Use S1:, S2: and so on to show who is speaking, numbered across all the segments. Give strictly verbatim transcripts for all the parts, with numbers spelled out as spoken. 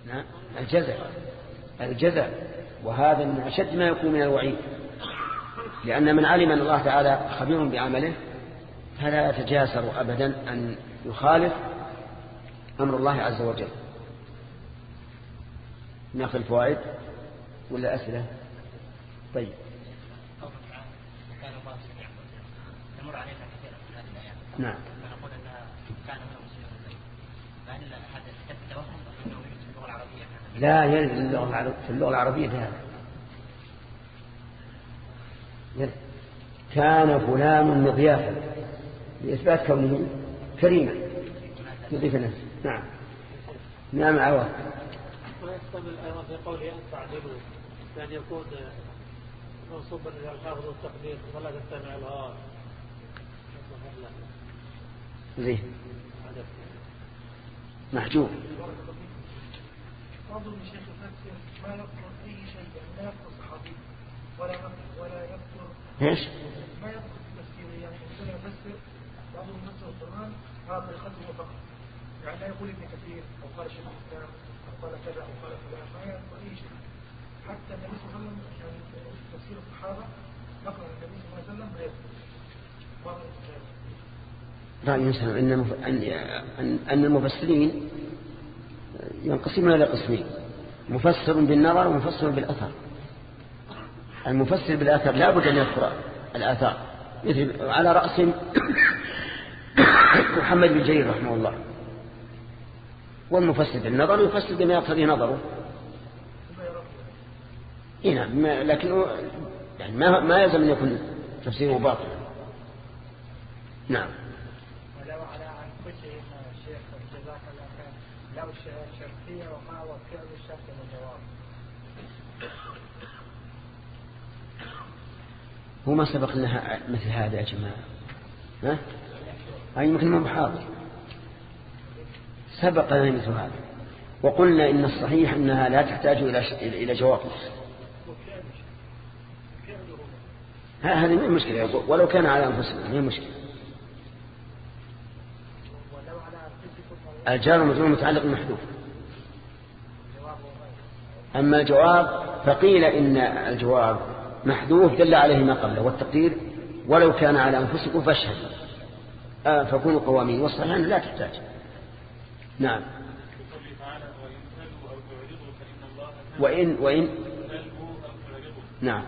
S1: نعم الجزع الجزع وهذا من أشد ما يكون من الوعيد، لأن من علم أن الله تعالى خبير بعمله فلا يتجاسر أبدا أن يخالف أمر الله عز وجل. ناخذ الفوائد ولا أسئلة؟ طيب نعم لا يرد في اللغة العربية هذا كان فلان مضيافا لإثبات كونه كريما يضيف نفسه. نعم نعم عوض.
S2: ويحتمل أيضا في قوله أن تعدلوا يعني يكون منصوبا إلى الحافظ والتقدير ولا تتبع الهوى.
S1: زين محجوب.
S3: بعض الشيخ يفسر ما يذكر أي شيء لا يذكر صحابي ولا ولا يذكر
S1: ايش؟
S3: ما يذكر تفسيره، يعني مثلا يفسر بعض المفسر القرآن هذا طريقته فقط، يعني لا يقول ابن كثير أو قال شيخ الإسلام أو قال كذا أو قال فلان، ما يذكر أي شيء. حتى النبي صلى الله عليه وسلم يعني تفسير الصحابة نقل النبي صلى الله عليه وسلم لا يذكر بعض الكتاب.
S1: رأي إنسان أن أن المفسرين ينقسمون إلى قسمين: مفسر بالنظر ومفسر بالأثر. المفسر بالأثر لا بد أن يذكر الآثار، مثل على رأس محمد بن جرير رحمه الله. والمفسر بالنظر يفسر بما يقتضي نظره. نعم لكن يعني ما ما يلزم أن يكون تفسيره باطلا. نعم.
S3: لو شرطية وما وكل الشرط والجواب.
S1: هو ما سبق لها مثل هذا يا جماعة؟ ها؟ أي مثل ما بحاضر سبق لنا مثل هذا، وقلنا إن الصحيح أنها لا تحتاج إلى إلى جواب. هذه ما مشكلة، ولو كان على أنفسنا ما مشكلة. الجار والمجرور متعلق بالمحذوف. أما الجواب فقيل إن الجواب محذوف دل عليه ما قبله، والتقدير ولو كان على أنفسكم فاشهدوا آه فكونوا قوامين، والصحيح لا تحتاج. نعم. وإن وإن نعم.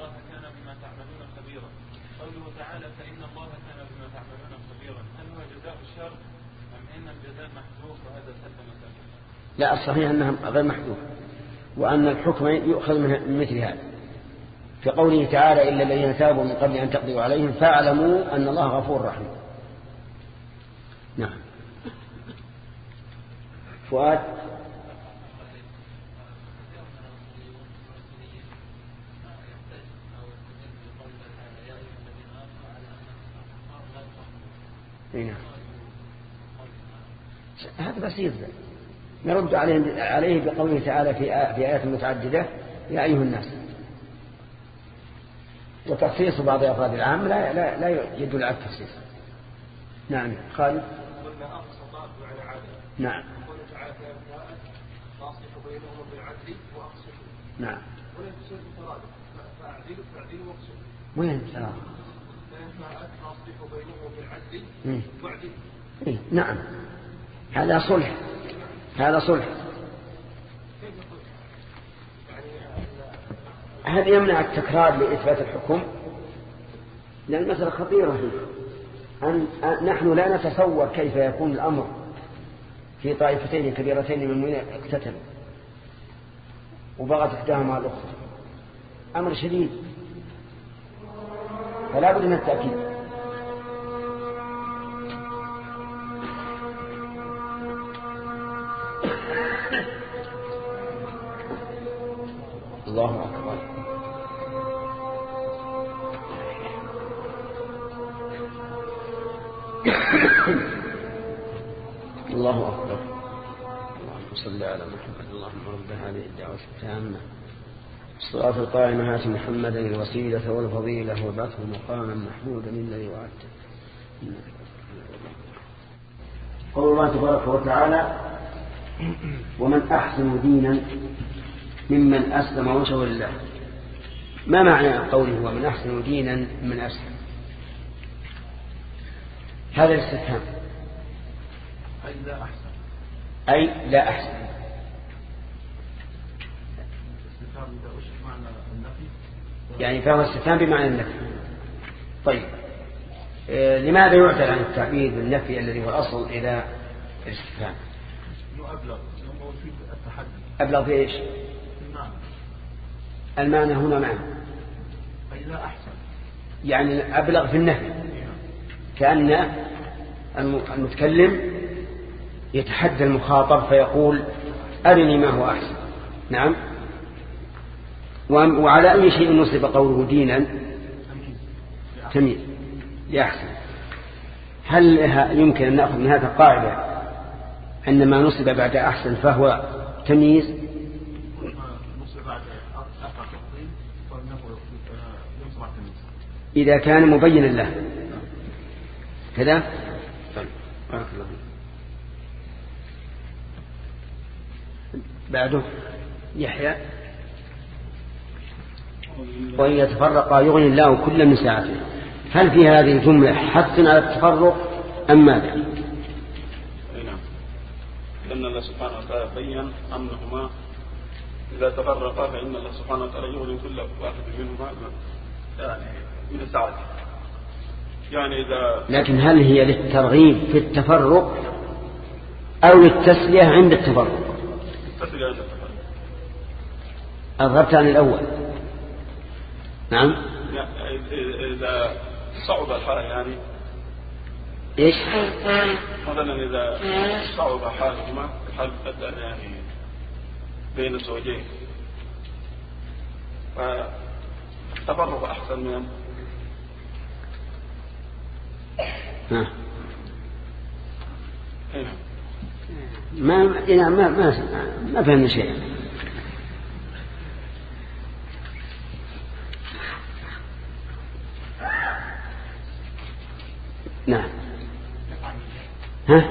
S1: لا الصحيح أنها غير محذوف، وأن الحكم يؤخذ من مثل هذا في قوله تعالى: إلا الذين تابوا من قبل أن تقضوا عليهم فاعلموا أن الله غفور رحيم. نعم. فؤاد. نعم. هذا بسيط، نرد عليه عليه بقوله تعالى في آيات متعددة: يا أيها الناس. وتخصيص بعض أفراد العام لا لا لا يدل على التخصيص. نعم خالد. نعم. نعم. وين التراضي؟ إيه؟ نعم هذا صلح، هذا صلح. هذا يمنع التكرار لإثبات الحكم، لأن المسألة خطيرة فيه. أن نحن لا نتصور كيف يكون الأمر في طائفتين كبيرتين من المؤمنين اقتتلوا وبغت إحداهما على الأخرى، أمر شديد، فلا بد من التأكيد. الله أكبر. الله أكبر. اللهم صل على محمد. اللهم رب هذه الدعوة التامة الصلاة القائمة آت محمدا الوسيلة والفضيلة وابعثه مقاما محمودا الذي وعدته. قول الله تبارك وتعالى: ومن أحسن دينا ممن أسلم وجهه لله. ما معنى قوله ومن أحسن دينا من أسلم؟ هذا الاستفهام
S4: أي لا أحسن
S1: أي لا أحسن.
S4: استفهام بمعنى النفي
S1: يعني فهو استفهام بمعنى النفي. طيب آه لماذا يعتل عن التعبير بالنفي الذي هو الأصل إلى الاستفهام؟
S4: أبلغ في التحدي.
S1: أبلغ في إيش؟
S4: المعنى.
S1: المعنى هنا معنى
S4: أي لا أحسن،
S1: يعني أبلغ في النفي، كأن المتكلم يتحدى المخاطب فيقول أرني ما هو أحسن. نعم. وعلى أي شيء نصب قوله دينا؟ تمييز لأحسن. هل يمكن أن نأخذ من هذا القاعدة أن ما نصب بعد أحسن فهو تمييز؟ إذا كان مبينا له كذا. طيب بارك الله فيك. بعده يحيى وإن يتفرقا يغني الله كل من ساعته. هل في هذه الجملة حث على التفرق أم ماذا؟
S5: نعم، لأن الله سبحانه وتعالى بين أنهما إذا تفرقا فإن الله سبحانه وتعالى يغني كل واحد منهما يعني من ساعته. يعني إذا
S1: لكن هل هي للترغيب في التفرق أو للتسلية عند التفرق؟
S5: التسلية عند التفرق.
S1: الربط عن الأول. نعم.
S5: إذا صعب الحال يعني
S1: إيش؟
S5: مثلا إذا صعب حالهما حال يعني بين الزوجين فالتفرق أحسن من
S1: ها. ما ما ما ما, ما فهمنا شيء. نعم. ها.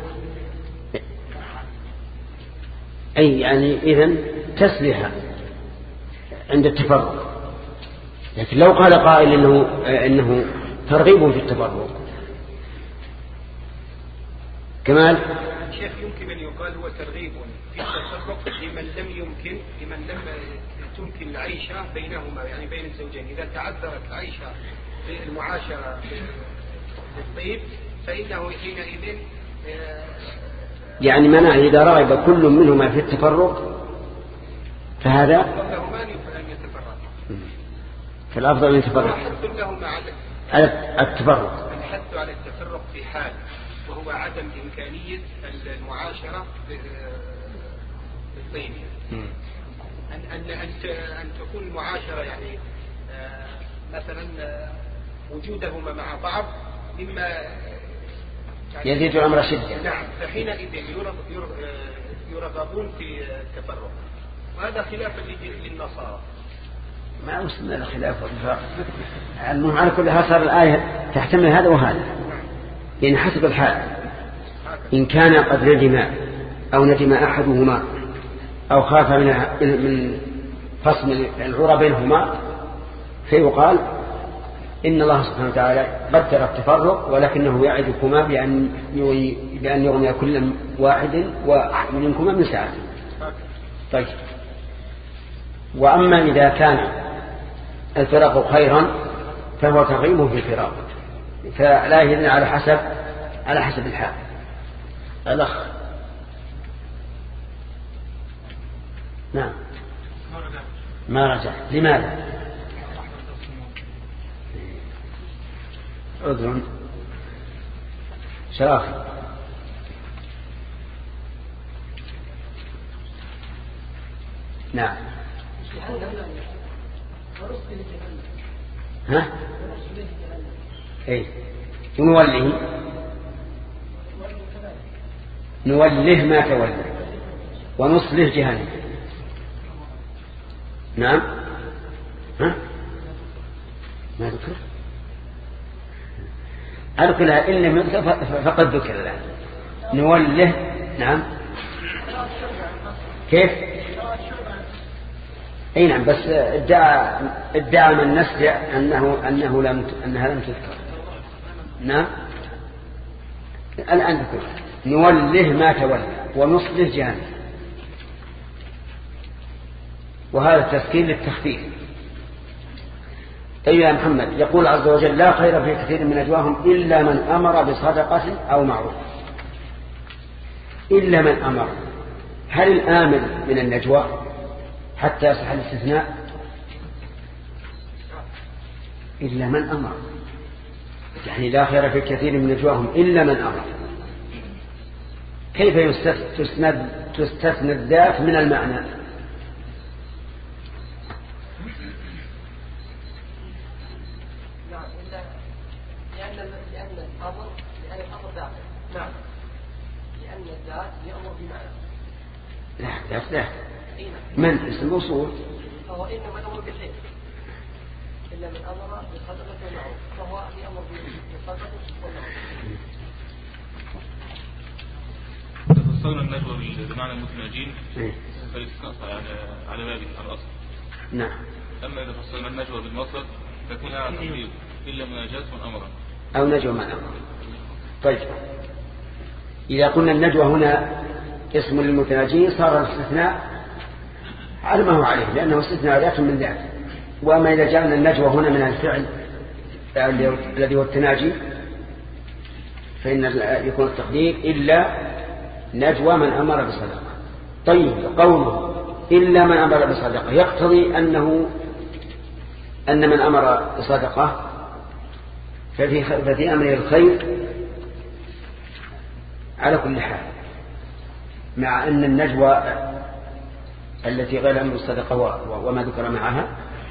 S1: أي يعني إذن تسليها عند التفرق. لكن لو قال قائل إنه إنه ترغيب في التفرق. كمال
S6: شيخ يمكن أن يقال هو ترغيب في التفرق لمن لم يمكن لمن لم تمكن العيشة بينهما يعني بين الزوجين. إذا تعذرت العيشة المعاشرة بالطيب فإنه حينئذ
S1: يعني منع إذا رغب كل منهما في التفرق فهذا
S6: لهما أن يتفرقا.
S1: فالأفضل أن يتفرق على التفرق.
S6: الحث على التفرق في حال وهو عدم إمكانية المعاشرة بالطيب. أن أن أن تكون المعاشرة يعني مثلا وجودهما مع بعض مما
S1: يعني يزيد الأمر شدة.
S6: نعم. فحينئذ يرغبون في التفرق، وهذا خلافا للنصارى.
S1: ما وصلنا لخلاف والفرق. المهم على كل هذا صار الآية تحتمل هذا وهذا، يعني حسب الحال. إن كان قد ندم أو ندم أحدهما أو خاف من من فصل العرى بينهما فيقال إن الله سبحانه وتعالى قدر التفرق ولكنه يعدكما بأن بأن يغني كل واحد منكما من ساعته. طيب. وأما إذا كان الفراق خيرا فهو ترغيب في الفراق، فلا يهدنا على حسب على حسب الحال. الأخ. نعم. ما رجع. لماذا؟ عذر شرافي. نعم. ها؟ ايه ونوليه نوله ما تولى ونصله جهنم. نعم. ها؟ ما ذكر أذكرها إن لم يذكر فقد ذكر الآن. نوله. نعم. كيف؟ اي نعم، بس ادعى ادعى من نسجع انه انه لم انها لم تذكر. نعم الان ذكر نوله ما تولى ونصله جهنم، وهذا التسكين للتخفيف. طيب يا محمد، يقول عز وجل لا خير في كثير من نجواهم إلا من أمر بصدقة أو معروف. إلا من أمر، هل الآمر من النجوى حتى يصح الاستثناء؟ إلا من أمر، يعني لا خير في كثير من نجواهم إلا من أمر. كيف تستثنى تستثنى الذات من المعنى؟ لا لا لا من اسم الوصول
S7: فهو إنما الأمر بالخير إلا من أمر بالصدقة والمعروف، فهو يأمر بالصدقة والمعروف.
S8: فصلنا النجوى بمعنى المتناجين فالاستثناء على على بابه على الأصل.
S1: نعم.
S8: أما إذا فصلنا النجوى بالمصدر تكون على تقريب إلا مناجاة من أمر
S1: أو نجوى من أمر. طيب إذا قلنا النجوى هنا اسم للمتناجين صار الاستثناء على ما هو عليه، لأنه استثناء ذات من ذات. وأما إذا جعلنا النجوى هنا من الفعل الذي هو التناجي فإن يكون التقدير إلا نجوى من أمر بصدقة. طيب قوله إلا من أمر بصدقة يقتضي أنه أن من أمر بصدقة ففي, ففي أمر الخير على كل حال، مع أن النجوى التي غير أمر الصدقة وما ذكر معها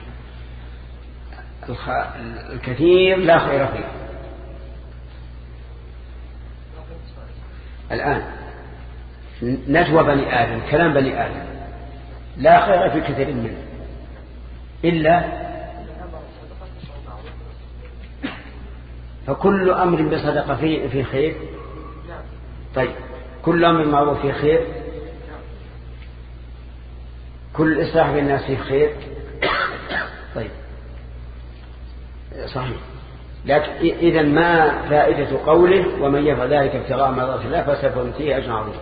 S1: الكثير لا خير فيه. الآن نجوى بني آدم، كلام بني آدم لا خير في كثير منه إلا فكل أمر بصدقة فيه في خير. طيب كل أمر معروف فيه خير، كل إصلاح بين الناس فيه خير. طيب صحيح، لكن إذا ما فائدة قوله ومن يفعل ذلك ابتغاء مرضات الله فسوف نؤتيه أجرا عظيما؟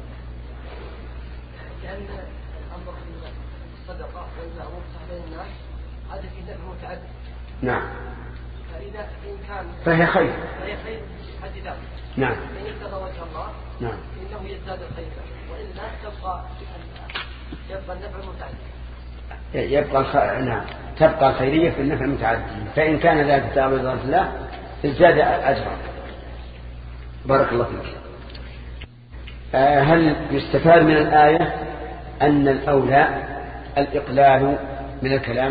S7: لأن الأمر بالصدقة والمعروف بين الناس هذا في نفع متعدد.
S1: نعم.
S7: فإذا إن كان
S1: فهي خير.
S7: فهي خير حد ذلك.
S1: نعم.
S7: إن ابتغى وجه الله
S1: نعم.
S7: إنه يزداد الخير، وإلا تبقى يبقى النفع المتعدد.
S1: يبقى الخ... نعم تبقى الخيرية في النفع المتعدد، فإن كان ذلك ابتغاء وجه الله ازداد أجرا. بارك الله فيك. آه هل يستفاد من الآية أن الأولى الإقلال من الكلام؟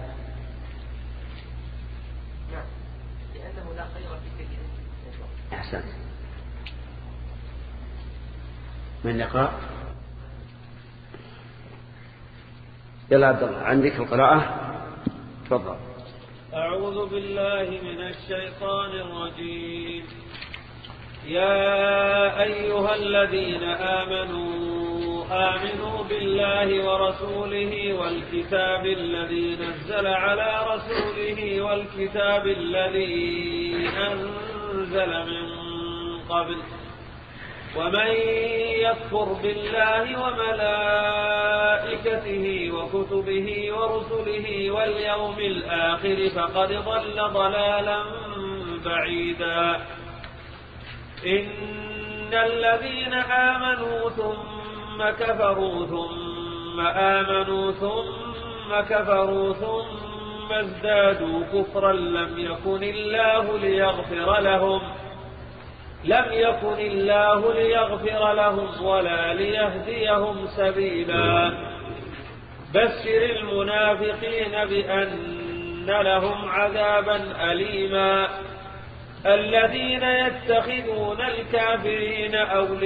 S7: نعم، لأنه لا خير في كثير.
S1: أحسن. من يقرأ؟ يلا عبد الله عندك القراءة، تفضل.
S2: أعوذ بالله من الشيطان الرجيم. يا أيها الذين آمنوا آمنوا بالله ورسوله والكتاب الذي نزل على رسوله والكتاب الذي أنزل من قبل، ومن يكفر بالله وملائكته وكتبه ورسله واليوم الآخر فقد ضل ضلالا بعيدا. إن الذين آمنوا ثم كفروا ثم آمنوا ثم كفروا ثم ازدادوا كفرا لم يكن الله ليغفر لهم لم يكن الله ليغفر لهم ولا ليهديهم سبيلا. بشر المنافقين بأن لهم عذابا أليما. الذين يتخذون الكافرين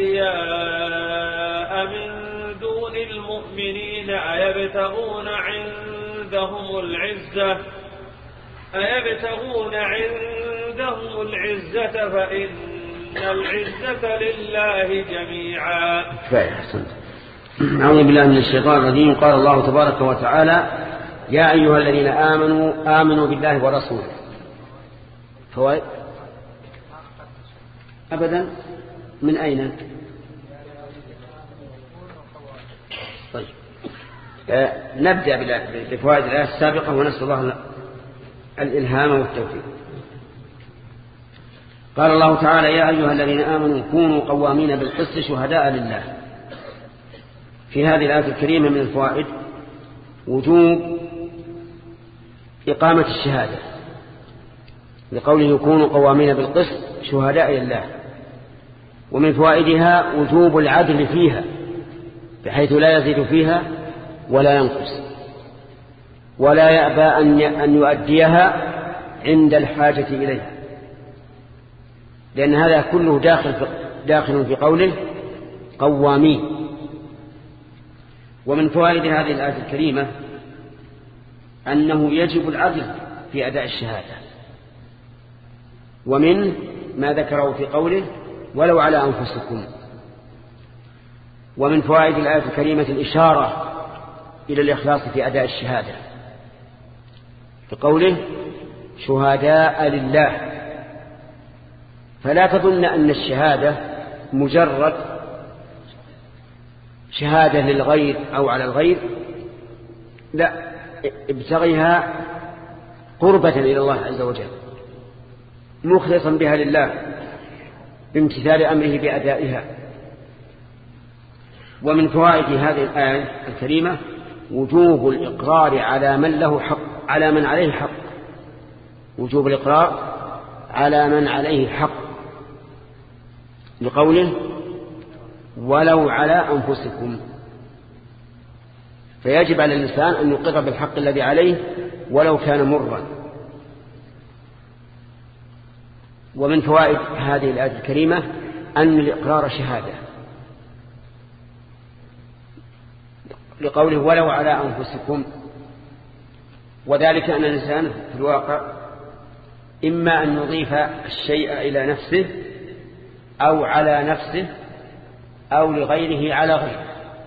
S2: أولياء من دون المؤمنين أيبتغون عندهم العزة أيبتغون عندهم العزة فإن العزة لله جميعا.
S1: كفاية. أحسنت. أعوذ بالله من الشيطان الرجيم. قال الله تبارك وتعالى: يا أيها الذين آمنوا آمنوا بالله ورسوله. فوائد أبدا من أين؟ طيب آه نبدأ بفوائد الآية السابقة ونسأل الله الإلهام والتوفيق. قال الله تعالى: يا أيها الذين آمنوا كونوا قوامين بالقسط شهداء لله. في هذه الآية الكريمة من الفوائد وجوب إقامة الشهادة، لقوله كونوا قوامين بالقسط شهداء لله. ومن فوائدها وجوب العدل فيها، بحيث لا يزيد فيها ولا ينقص، ولا يأبى أن يؤديها عند الحاجة إليها، لأن هذا كله داخل في, داخل في قوله قوامين. ومن فوائد هذه الآية الكريمة أنه يجب العدل في أداء الشهادة، ومن ما ذكره في قوله ولو على أنفسكم. ومن فوائد الآية الكريمة الإشارة إلى الإخلاص في أداء الشهادة، في قوله شهداء لله. فلا تظن أن الشهادة مجرد شهادة للغير أو على الغير، لا، ابتغيها قربة إلى الله عز وجل، مخلصا بها لله بامتثال أمره بأدائها. ومن فوائد هذه الآية الكريمة وجوب الإقرار على من له حق، على من عليه حق، وجوب الإقرار على من عليه حق، لقوله ولو على أنفسكم. فيجب على الإنسان أن يقر بالحق الذي عليه ولو كان مرا. ومن فوائد هذه الآية الكريمة أن الإقرار شهادة، لقوله ولو على أنفسكم، وذلك أن الإنسان في الواقع إما أن يضيف الشيء إلى نفسه أو على نفسه أو لغيره على غيره.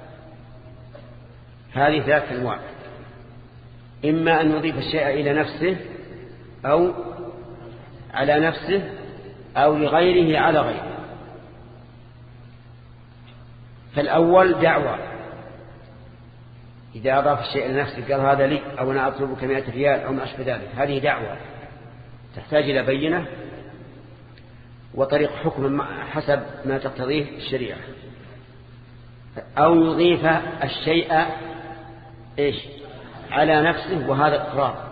S1: هذه ثلاث أنواع: إما أن يضيف الشيء إلى نفسه أو على نفسه أو لغيره على غيره. فالأول دعوة، إذا أضاف الشيء إلى نفسه قال هذا لي أو أنا أطلبك مئة ريال أو ما أشبه ذلك، هذه دعوة تحتاج إلى بينة وطريق حكم حسب ما تقتضيه الشريعة. أو يضيف الشيء إيش على نفسه، وهذا إقرار،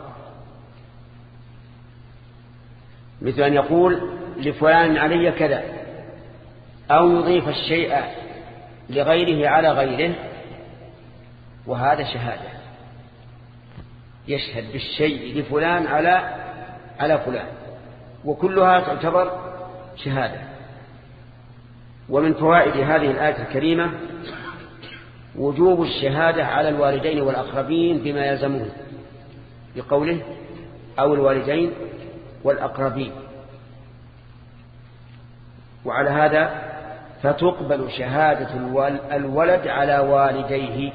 S1: مثل أن يقول لفلان علي كذا. أو يضيف الشيء لغيره على غيره، وهذا شهادة، يشهد بالشيء لفلان على على فلان، وكلها تعتبر شهادة. ومن فوائد هذه الآية الكريمة وجوب الشهادة على الوالدين والأقربين بما يلزمون، بقوله أو الوالدين والأقربين. وعلى هذا فتقبل شهادة الولد على والديه.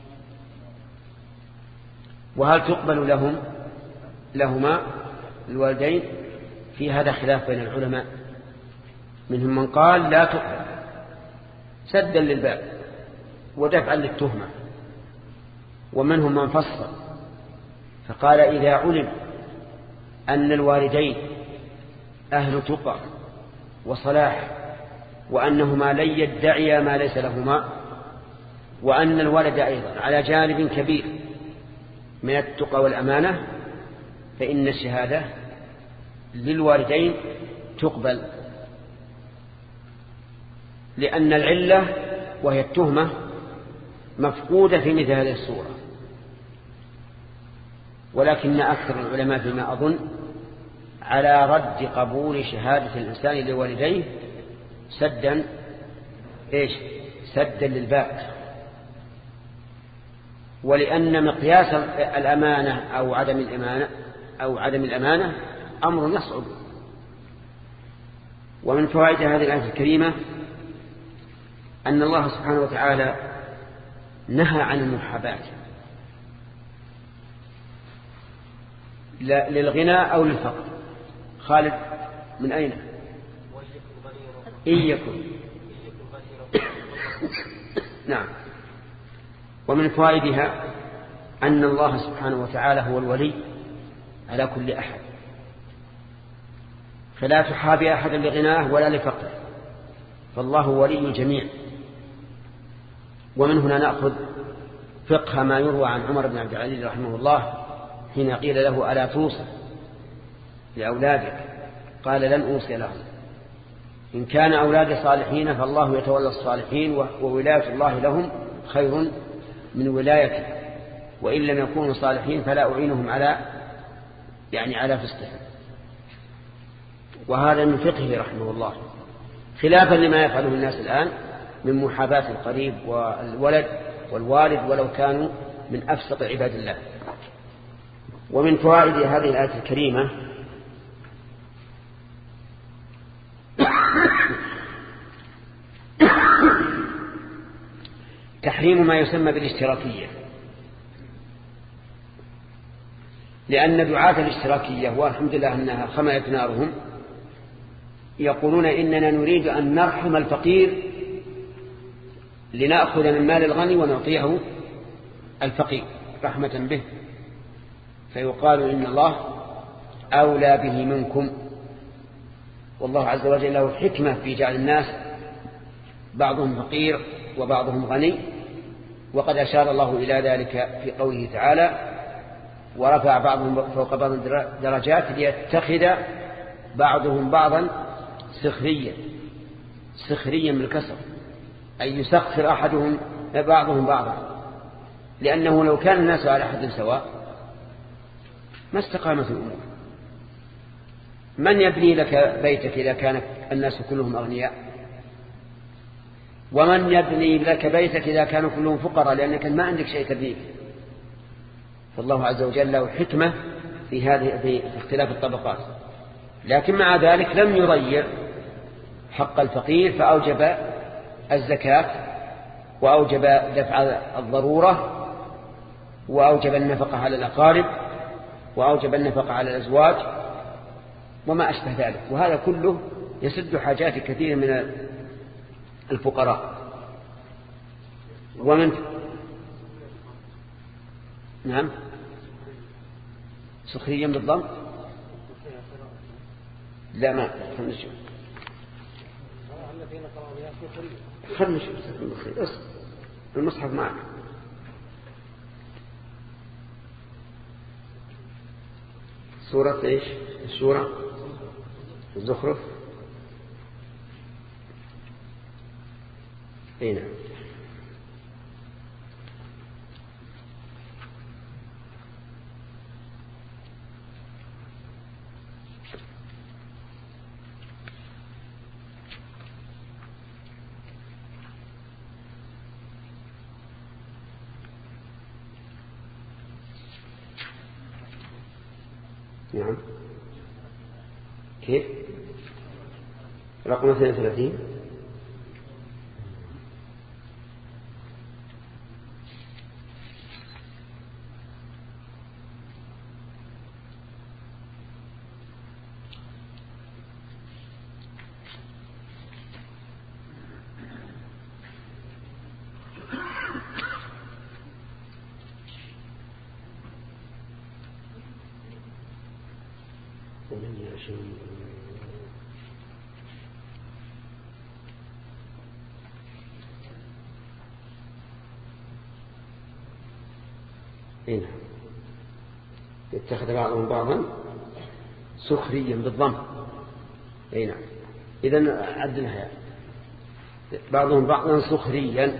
S1: وهل تقبل لهم لهما الوالدين؟ في هذا خلاف بين العلماء، منهم من قال لا تقبل سدا للباب ودفعا للتهمة، ومنهم من فصل فقال إذا علم أن الوالدين أهل تقى وصلاح، وأنهما لن يدعيا ما ليس لهما، وأن الولد أيضا على جانب كبير من التقى والأمانة، فإن الشهادة للوالدين تقبل، لأن العلة وهي التهمة مفقودة في مثل هذه الصورة. ولكن أكثر العلماء فيما أظن على رد قبول شهادة الإنسان لوالديه سدا إيش سدا للباب، ولأن مقياس الأمانة أو عدم الأمانة أو عدم الأمانة أمر يصعب. ومن فوائد هذه الآية الكريمة أن الله سبحانه وتعالى نهى عن المحاباة للغنى أو للفقر. خالد من أين؟ إن يكن. نعم. ومن فوائدها أن الله سبحانه وتعالى هو الولي على كل أحد، فلا تحابي أحدا لغناه ولا لفقره، فالله ولي الجميع. ومن هنا نأخذ فقه ما يروى عن عمر بن عبد العزيز رحمه الله حين قيل له ألا توصي لأولادك؟ قال لن أوصي لهم، إن كان أولادي صالحين فالله يتولى الصالحين، وولاية الله لهم خير من ولايته، وإن لم يكونوا صالحين فلا أعينهم على يعني على فسقهم. وهذا من فقهه رحمه الله، خلافا لما يفعله الناس الآن من محاباة القريب والولد والوالد ولو كانوا من أفسق عباد الله. ومن فوائد هذه الآية الكريمة تحريم ما يسمى بالاشتراكية، لأن دعاة الاشتراكية والحمد لله أنها خملت نارهم يقولون إننا نريد أن نرحم الفقير لنأخذ من مال الغني ونعطيه الفقير رحمة به، فيقال إن الله أولى به منكم، والله عز وجل له حكمة في جعل الناس بعضهم فقير وبعضهم غني، وقد أشار الله إلى ذلك في قوله تعالى ورفع بعضهم فوق بعض درجات ليتخذ بعضهم بعضا سخريا، سخريا بالكسر أي يسخر أحدهم بعضهم بعضا، لأنه لو كان الناس على حد سواء ما استقامت الأمور. من يبني لك بيتك إذا كان الناس كلهم أغنياء؟ ومن يبني لك بيتك إذا كانوا كلهم فقراء لأنك ما عندك شيء تبنيه؟ فالله عز وجل له حكمة في هذه في اختلاف الطبقات، لكن مع ذلك لم يضيع حق الفقير، فأوجب الزكاة وأوجب دفع الضرورة وأوجب النفقة على الأقارب وأوجب النفقة على الأزواج وما أشبه ذلك، وهذا كله يسد حاجات كثير من الفقراء. ومن نعم سخريا بالضم لا ما خلنا نشوف خلنا نشوف المصحف معك. سورة ايش؟ السورة الزخرف. اي نعم. نعم. كيف؟ رقم اثنين وثلاثين. هنا يتخذ بعضهم بعضا سخريا بالضم. اي نعم. اذن عدلها بعضهم بعضا سخريا.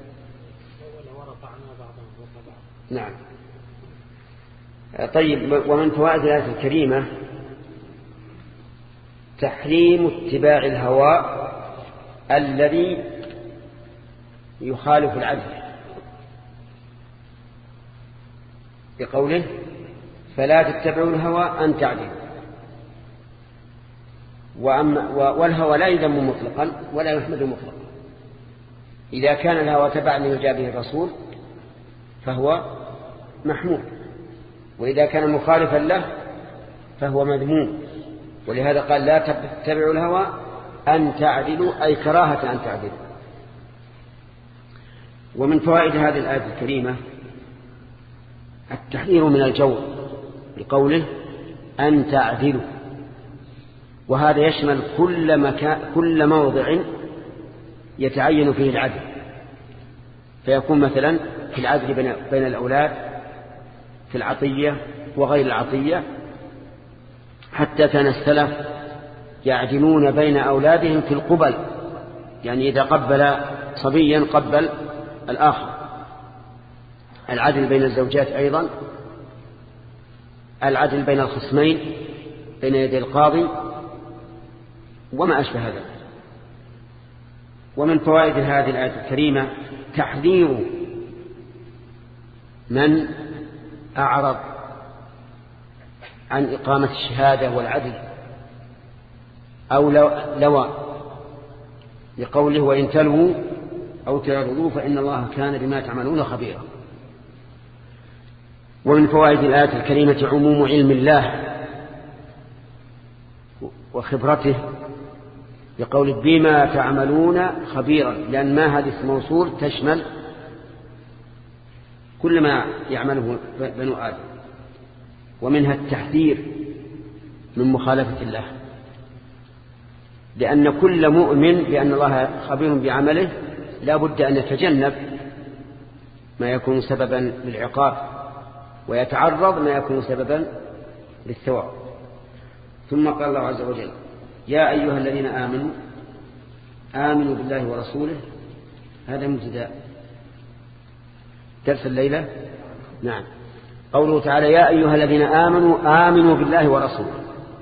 S1: نعم. طيب. ومن فوائد الآية الكريمة تحريم اتباع الهوى الذي يخالف العدل، بقوله فلا تتبعوا الهوى أن تعدلوا. والهوى لا يذم مطلقا ولا يحمد مطلقا. إذا كان الهوى تبعا لما جاء به الرسول فهو محمود، وإذا كان مخالفا له فهو مذموم. ولهذا قال لا تتبعوا الهوى أن تعدلوا، أي كراهة أن تعدلوا. ومن فوائد هذه الآية الكريمة التحذير من الجور بقوله أن تعدلوا، وهذا يشمل كل مكان كل موضع يتعين فيه العدل، فيكون مثلا في العدل بين, بين الأولاد، في العطية وغير العطية، حتى كان السلف يعدلون بين أولادهم في القبل، يعني إذا قبل صبيا قبل الآخر. العدل بين الزوجات أيضا، العدل بين الخصمين بين يدي القاضي وما أشبه هذا. ومن فوائد هذه الآية الكريمة تحذير من أعرض عن إقامة الشهادة والعدل أو لوى، لقوله وإن تلووا أو تعرضوا فإن الله كان بما تعملون خبيرا. ومن فوائد الآية الكريمة عموم علم الله وخبرته، لقول بما تعملون خبيرا، لأن ما هذه اسم موصول تشمل كل ما يعمله بنو آدم. ومنها التحذير من مخالفة الله، لأن كل مؤمن بأن الله خبير بعمله لا بد أن يتجنب ما يكون سببا للعقاب ويتعرض ما يكون سببا للثواب. ثم قال الله عز وجل يا أيها الذين آمنوا آمنوا بالله ورسوله. هذا مبتدأ درس الليلة. نعم، قوله تعالى يا أيها الذين آمنوا آمنوا بالله ورسوله،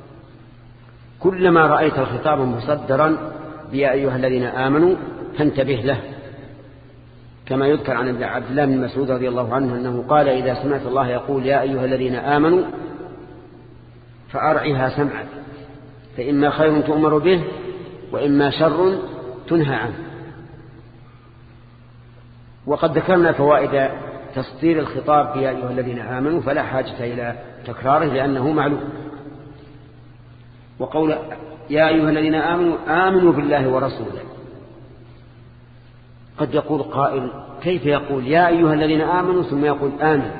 S1: كلما رأيت الخطاب مصدرا بيا أيها الذين آمنوا فانتبه له، كما يذكر عن عبد الله بن مسعود رضي الله عنه أنه قال إذا سمعت الله يقول يا أيها الذين آمنوا فأرعها سمعك، فإما خير تؤمر به وإما شر تنهى عنه. وقد ذكرنا فوائد تصدير الخطاب يا أيها الذين آمنوا، فلا حاجة إلى تكراره لأنه معلوم. وقول يا أيها الذين آمنوا آمنوا بالله ورسوله، قد يقول قائل كيف يقول يا أيها الذين آمنوا ثم يقول آمن؟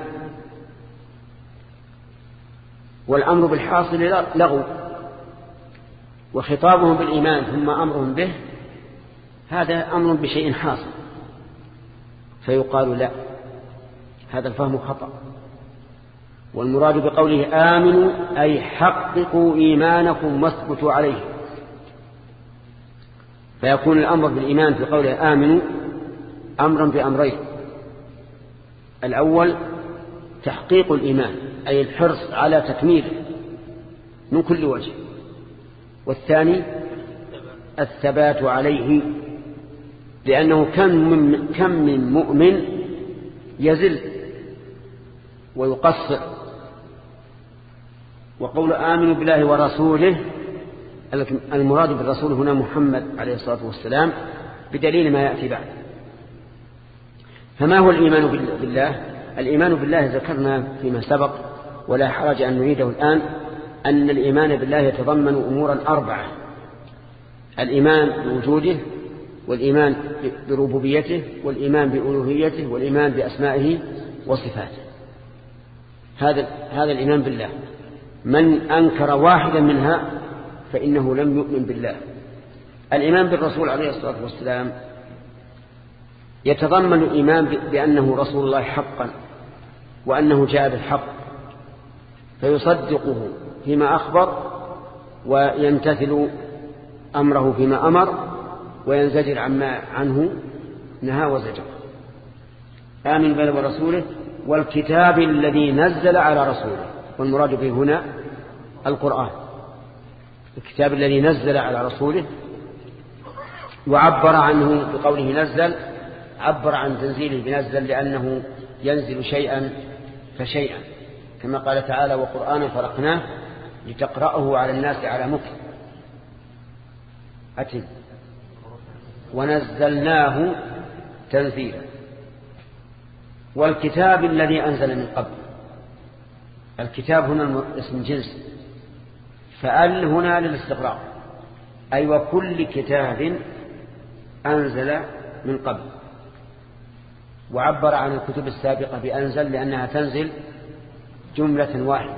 S1: والأمر بالحاصل لغو، وخطابهم بالإيمان ثم أمرهم به هذا أمر بشيء حاصل، فيقال لا، هذا الفهم خطأ. والمراد بقوله آمنوا أي حققوا إيمانكم واثبتوا عليه، فيكون الأمر بالإيمان في قوله آمنوا أمرا بأمرين: الأول تحقيق الإيمان أي الحرص على تكميله من كل وجه، والثاني الثبات عليه، لأنه كم من, كم من مؤمن يزل ويقصر. وقول آمنوا بالله ورسوله المراد بالرسول هنا محمد عليه الصلاة والسلام بدليل ما يأتي بعد. فما هو الإيمان بالله؟ الإيمان بالله ذكرنا فيما سبق ولا حرج أن نعيده الآن، أن الإيمان بالله يتضمن أمورا أربعة: الإيمان بوجوده، والإيمان بربوبيته، والإيمان بألوهيته، والإيمان بأسمائه وصفاته. هذا هذا الإيمان بالله. من أنكر واحدا منها فإنه لم يؤمن بالله. الإيمان بالرسول عليه الصلاة والسلام يتضمن الإيمان بأنه رسول الله حقا، وأنه جاء بالحق، فيصدقه فيما أخبر ويمتثل أمره فيما أمر وينزجر عما عنه نهى وزجر. آمن بالله ورسوله والكتاب الذي نزل على رسوله، والمراد به هنا القرآن، الكتاب الذي نزل على رسوله. وعبر عنه بقوله نزل، عبر عن تنزيله بنزل لأنه ينزل شيئا فشيئا، كما قال تعالى وقرآنا فرقناه لتقرأه على الناس على مكر أتم ونزلناه تنزيلا. والكتاب الذي أنزل من قبل. الكتاب هنا اسم جنس، فأل هنا للاستغراق، أي وكل كتاب أنزل من قبل. وعبر عن الكتب السابقة بأنزل لأنها تنزل جملة واحدة.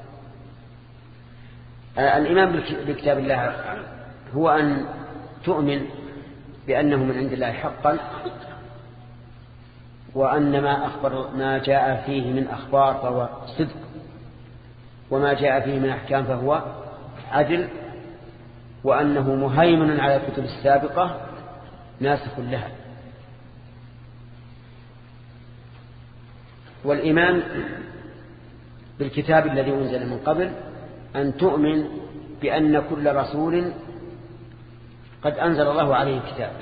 S1: الإيمان بكتاب الله هو أن تؤمن بأنه من عند الله حقا، وأن ما أخبر ما جاء فيه من أخبار فهو صدق، وما جاء فيه من أحكام فهو عدل، وأنه مهيمن على الكتب السابقة ناسخ لها. والإيمان بالكتاب الذي أنزل من قبل أن تؤمن بأن كل رسول قد أنزل الله عليه كتاب،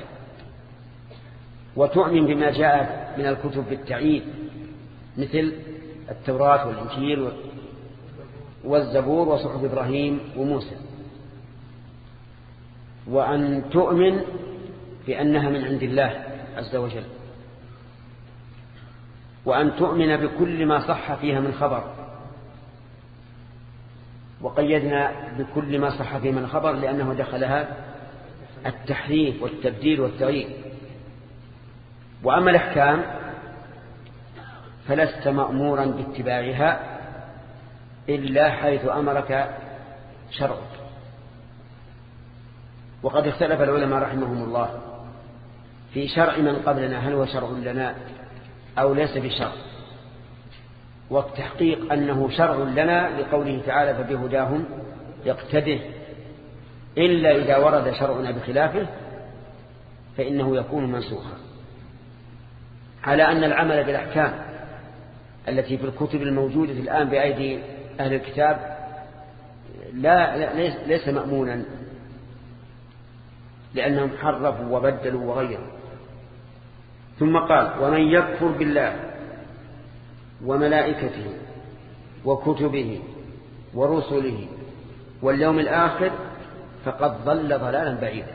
S1: وتؤمن بما جاء من الكتب بالتعيين مثل التوراة والإنجيل والزبور وصحف إبراهيم وموسى، وأن تؤمن بأنها من عند الله عز وجل، وأن تؤمن بكل ما صح فيها من خبر. وقيدنا بكل ما صح فيه من خبر لأنه دخلها التحريف والتبديل والتغيير. وأما الأحكام فلست مأمورا باتباعها إلا حيث أمرك شرعك. وقد اختلف العلماء رحمهم الله في شرع من قبلنا، هل هو شرع لنا أو ليس بشرع، والتحقيق أنه شرع لنا لقوله تعالى فبهداهم يقتده، إلا إذا ورد شرعنا بخلافه فإنه يكون منسوخا. على أن العمل بالأحكام التي في الكتب الموجودة الآن بأيدي أهل الكتاب لا ليس مأمونا، لأنهم حرفوا وبدلوا وغيروا. ثم قال ومن يكفر بالله وملائكته وكتبه ورسله واليوم الآخر فقد ضل ضلالا بعيدا.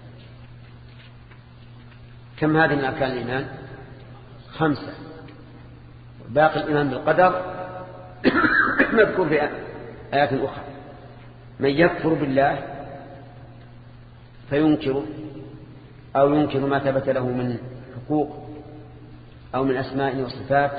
S1: كم هذه من أركان الإيمان؟ خمسة. باقي الإيمان بالقدر مذكور في آيات أخرى. من يكفر بالله فينكر أو ينكر ما ثبت له من حقوق أو من أسماء وصفات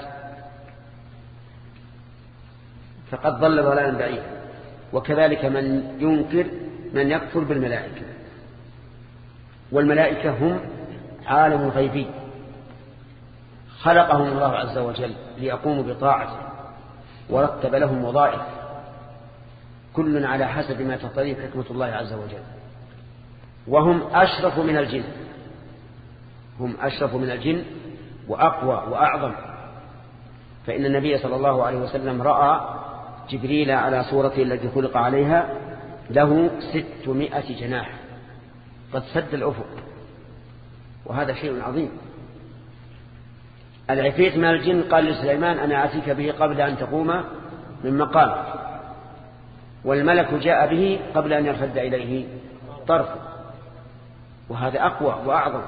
S1: فقد ضل ضلالا بعيدا. وكذلك من ينكر من يكفر بالملائكة، والملائكة هم عالم غيبي خلقهم الله عز وجل ليقوموا بطاعته، ورتب لهم وظائف كل على حسب ما تقتضيه حكمة الله عز وجل. وهم أشرف من الجن، هم أشرف من الجن وأقوى وأعظم. فإن النبي صلى الله عليه وسلم رأى جبريل على صورته التي خلق عليها له ستمائة جناح قد سد الأفق، وهذا شيء عظيم. العفريت من الجن قال لسليمان أنا آتيك به قبل أن تقوم من مقام، والملك جاء به قبل أن يرتد إليه طرفه، وهذا أقوى وأعظم.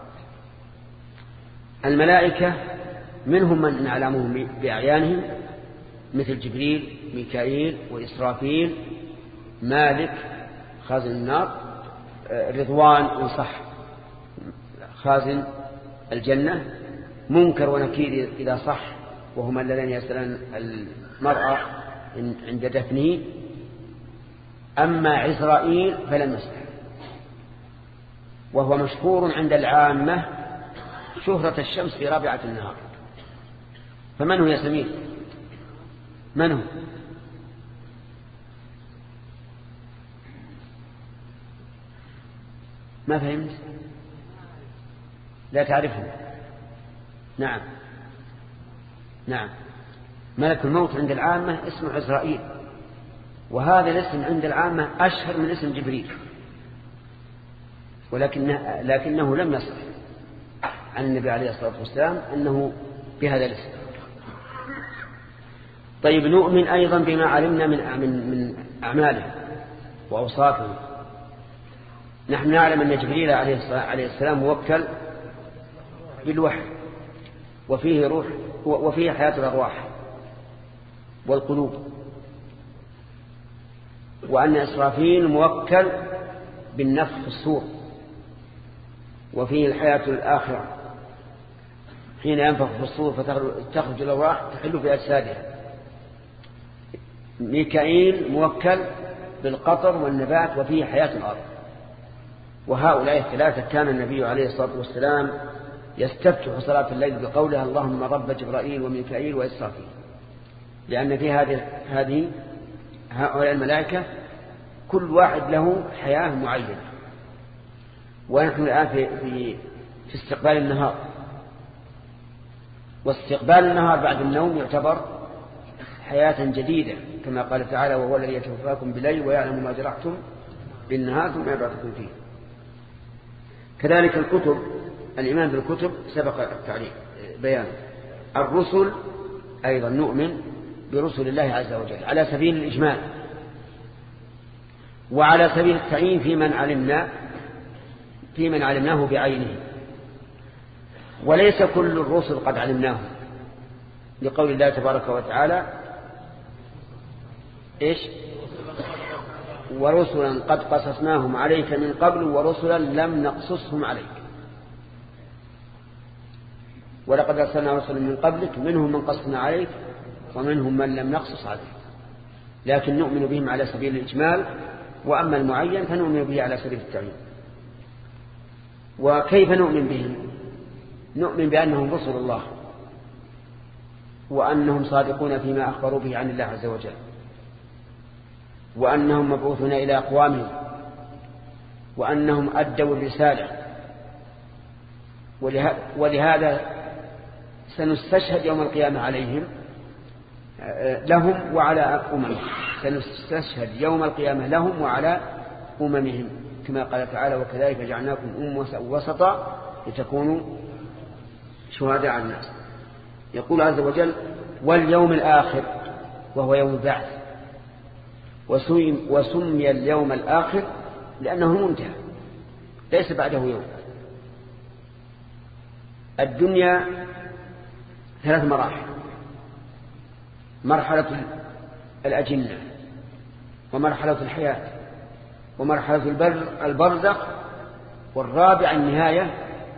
S1: الملائكة منهم من نعلمهم بأعيانهم مثل جبريل ميكائيل وإسرافيل، مالك خازن النار، رضوان إن صح خازن الجنة، منكر ونكير إذا صح وهما الذين يسألون المرأة عند دفنه. أما عزرائيل فلم يصح، وهو مشهور عند العامة شهرة الشمس في رابعة النهار. فمن هو يا سمير؟ من هو؟ ما فهمت؟ لا تعرفه؟ نعم نعم ملك الموت عند العامة اسمه عزرائيل، وهذا الاسم عند العامة أشهر من اسم جبريل، ولكنه لكنه لم يصح عن النبي عليه الصلاة والسلام أنه بهذا الاسم. طيب نؤمن أيضا بما علمنا من من أعماله وأوصافه. نحن نعلم أن جبريل عليه السلام موكل بالوحي وفيه روح وفيه حياة الأرواح والقلوب، وأن إسرافيل موكل بالنفخ في الصور، وفيه الحياة الآخرة حين ينفخ في الصور فتخرج الأرواح تحل في أجسادها. ميكائيل موكل بالقطر والنبات وفيه حياة الأرض. وهؤلاء الثلاثة كان النبي عليه الصلاة والسلام يستفتح صلاة الليل بقولها اللهم رب جبرائيل وميكائيل وإسرافيل، لأن في هذه هذه هؤلاء الملائكة كل واحد له حياة معينة. ونحن الآن في, في, في استقبال النهار، واستقبال النهار بعد النوم يعتبر حياة جديدة، كما قال تعالى وهو الذي يتوفاكم بالليل ويعلم ما جرحتم بالنهار ثم يبعثكم فيه. كذلك الكتب، الإيمان بالكتب سبق التعريف بيان. الرسل أيضا نؤمن برسل الله عز وجل على سبيل الإجمال وعلى سبيل التعيين في من علمنا في من علمناه بعينه، وليس كل الرسل قد علمناه، لقول الله تبارك وتعالى إيش ورسلا قد قصصناهم عليك من قبل ورسلا لم نقصصهم عليك، ولقد أرسلنا رسلا من قبلك منهم من قصصنا عليك ومنهم من لم نقصص عليك، لكن نؤمن بهم على سبيل الإجمال، وأما المعين فنؤمن به على سبيل التعيين. وكيف نؤمن بهم؟ نؤمن بأنهم رسل الله، وأنهم صادقون فيما أخبروا به عن الله عز وجل، وأنهم مبعوثون إلى أقوامهم، وأنهم أدوا الرسالة، ولهذا سنستشهد يوم القيامة عليهم لهم وعلى أممهم، سنستشهد يوم القيامة لهم وعلى أممهم، كما قال تعالى وكذلك جعلناكم أمة وسطا لتكونوا شهداء على الناس. يقول عز وجل واليوم الآخر وهو يوم البعث، وسمي اليوم الآخر لأنه منتهى ليس بعده يوم. الدنيا ثلاث مراحل: مرحلة الأجنة، ومرحلة الحياة، ومرحلة البرزخ، والرابع النهاية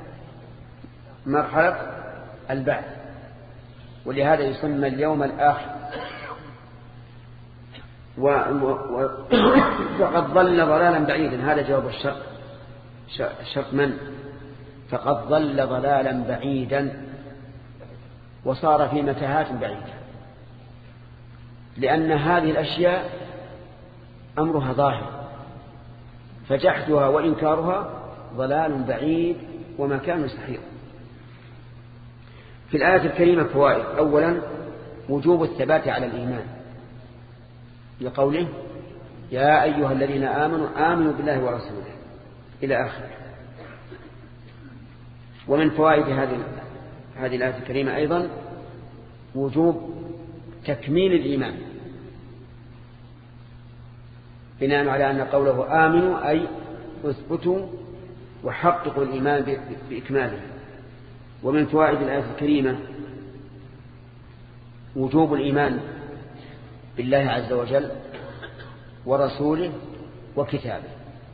S1: مرحلة البعث، ولهذا يسمى اليوم الآخر. وقد ضل ضلالا بعيدا، هذا جواب الشرط. الشرط من؟ فقد ضل ضلالا بعيدا وصار في متاهات بعيدة، لأن هذه الأشياء أمرها ظاهر، فجحدها وإنكارها ضلال بعيد ومكان سحيق. في الآية الكريمة فوائد: أولا وجوب الثبات على الإيمان، لقوله يا أيها الذين آمنوا آمنوا بالله ورسوله إلى آخره. ومن فوائد هذه هذه الآية الكريمة أيضا وجوب تكميل الإيمان، بناء على أن قوله آمنوا أي اثبتوا وحققوا الإيمان بإكماله. ومن فوائد الآية الكريمة وجوب الإيمان بالله عز وجل ورسوله وكتابه،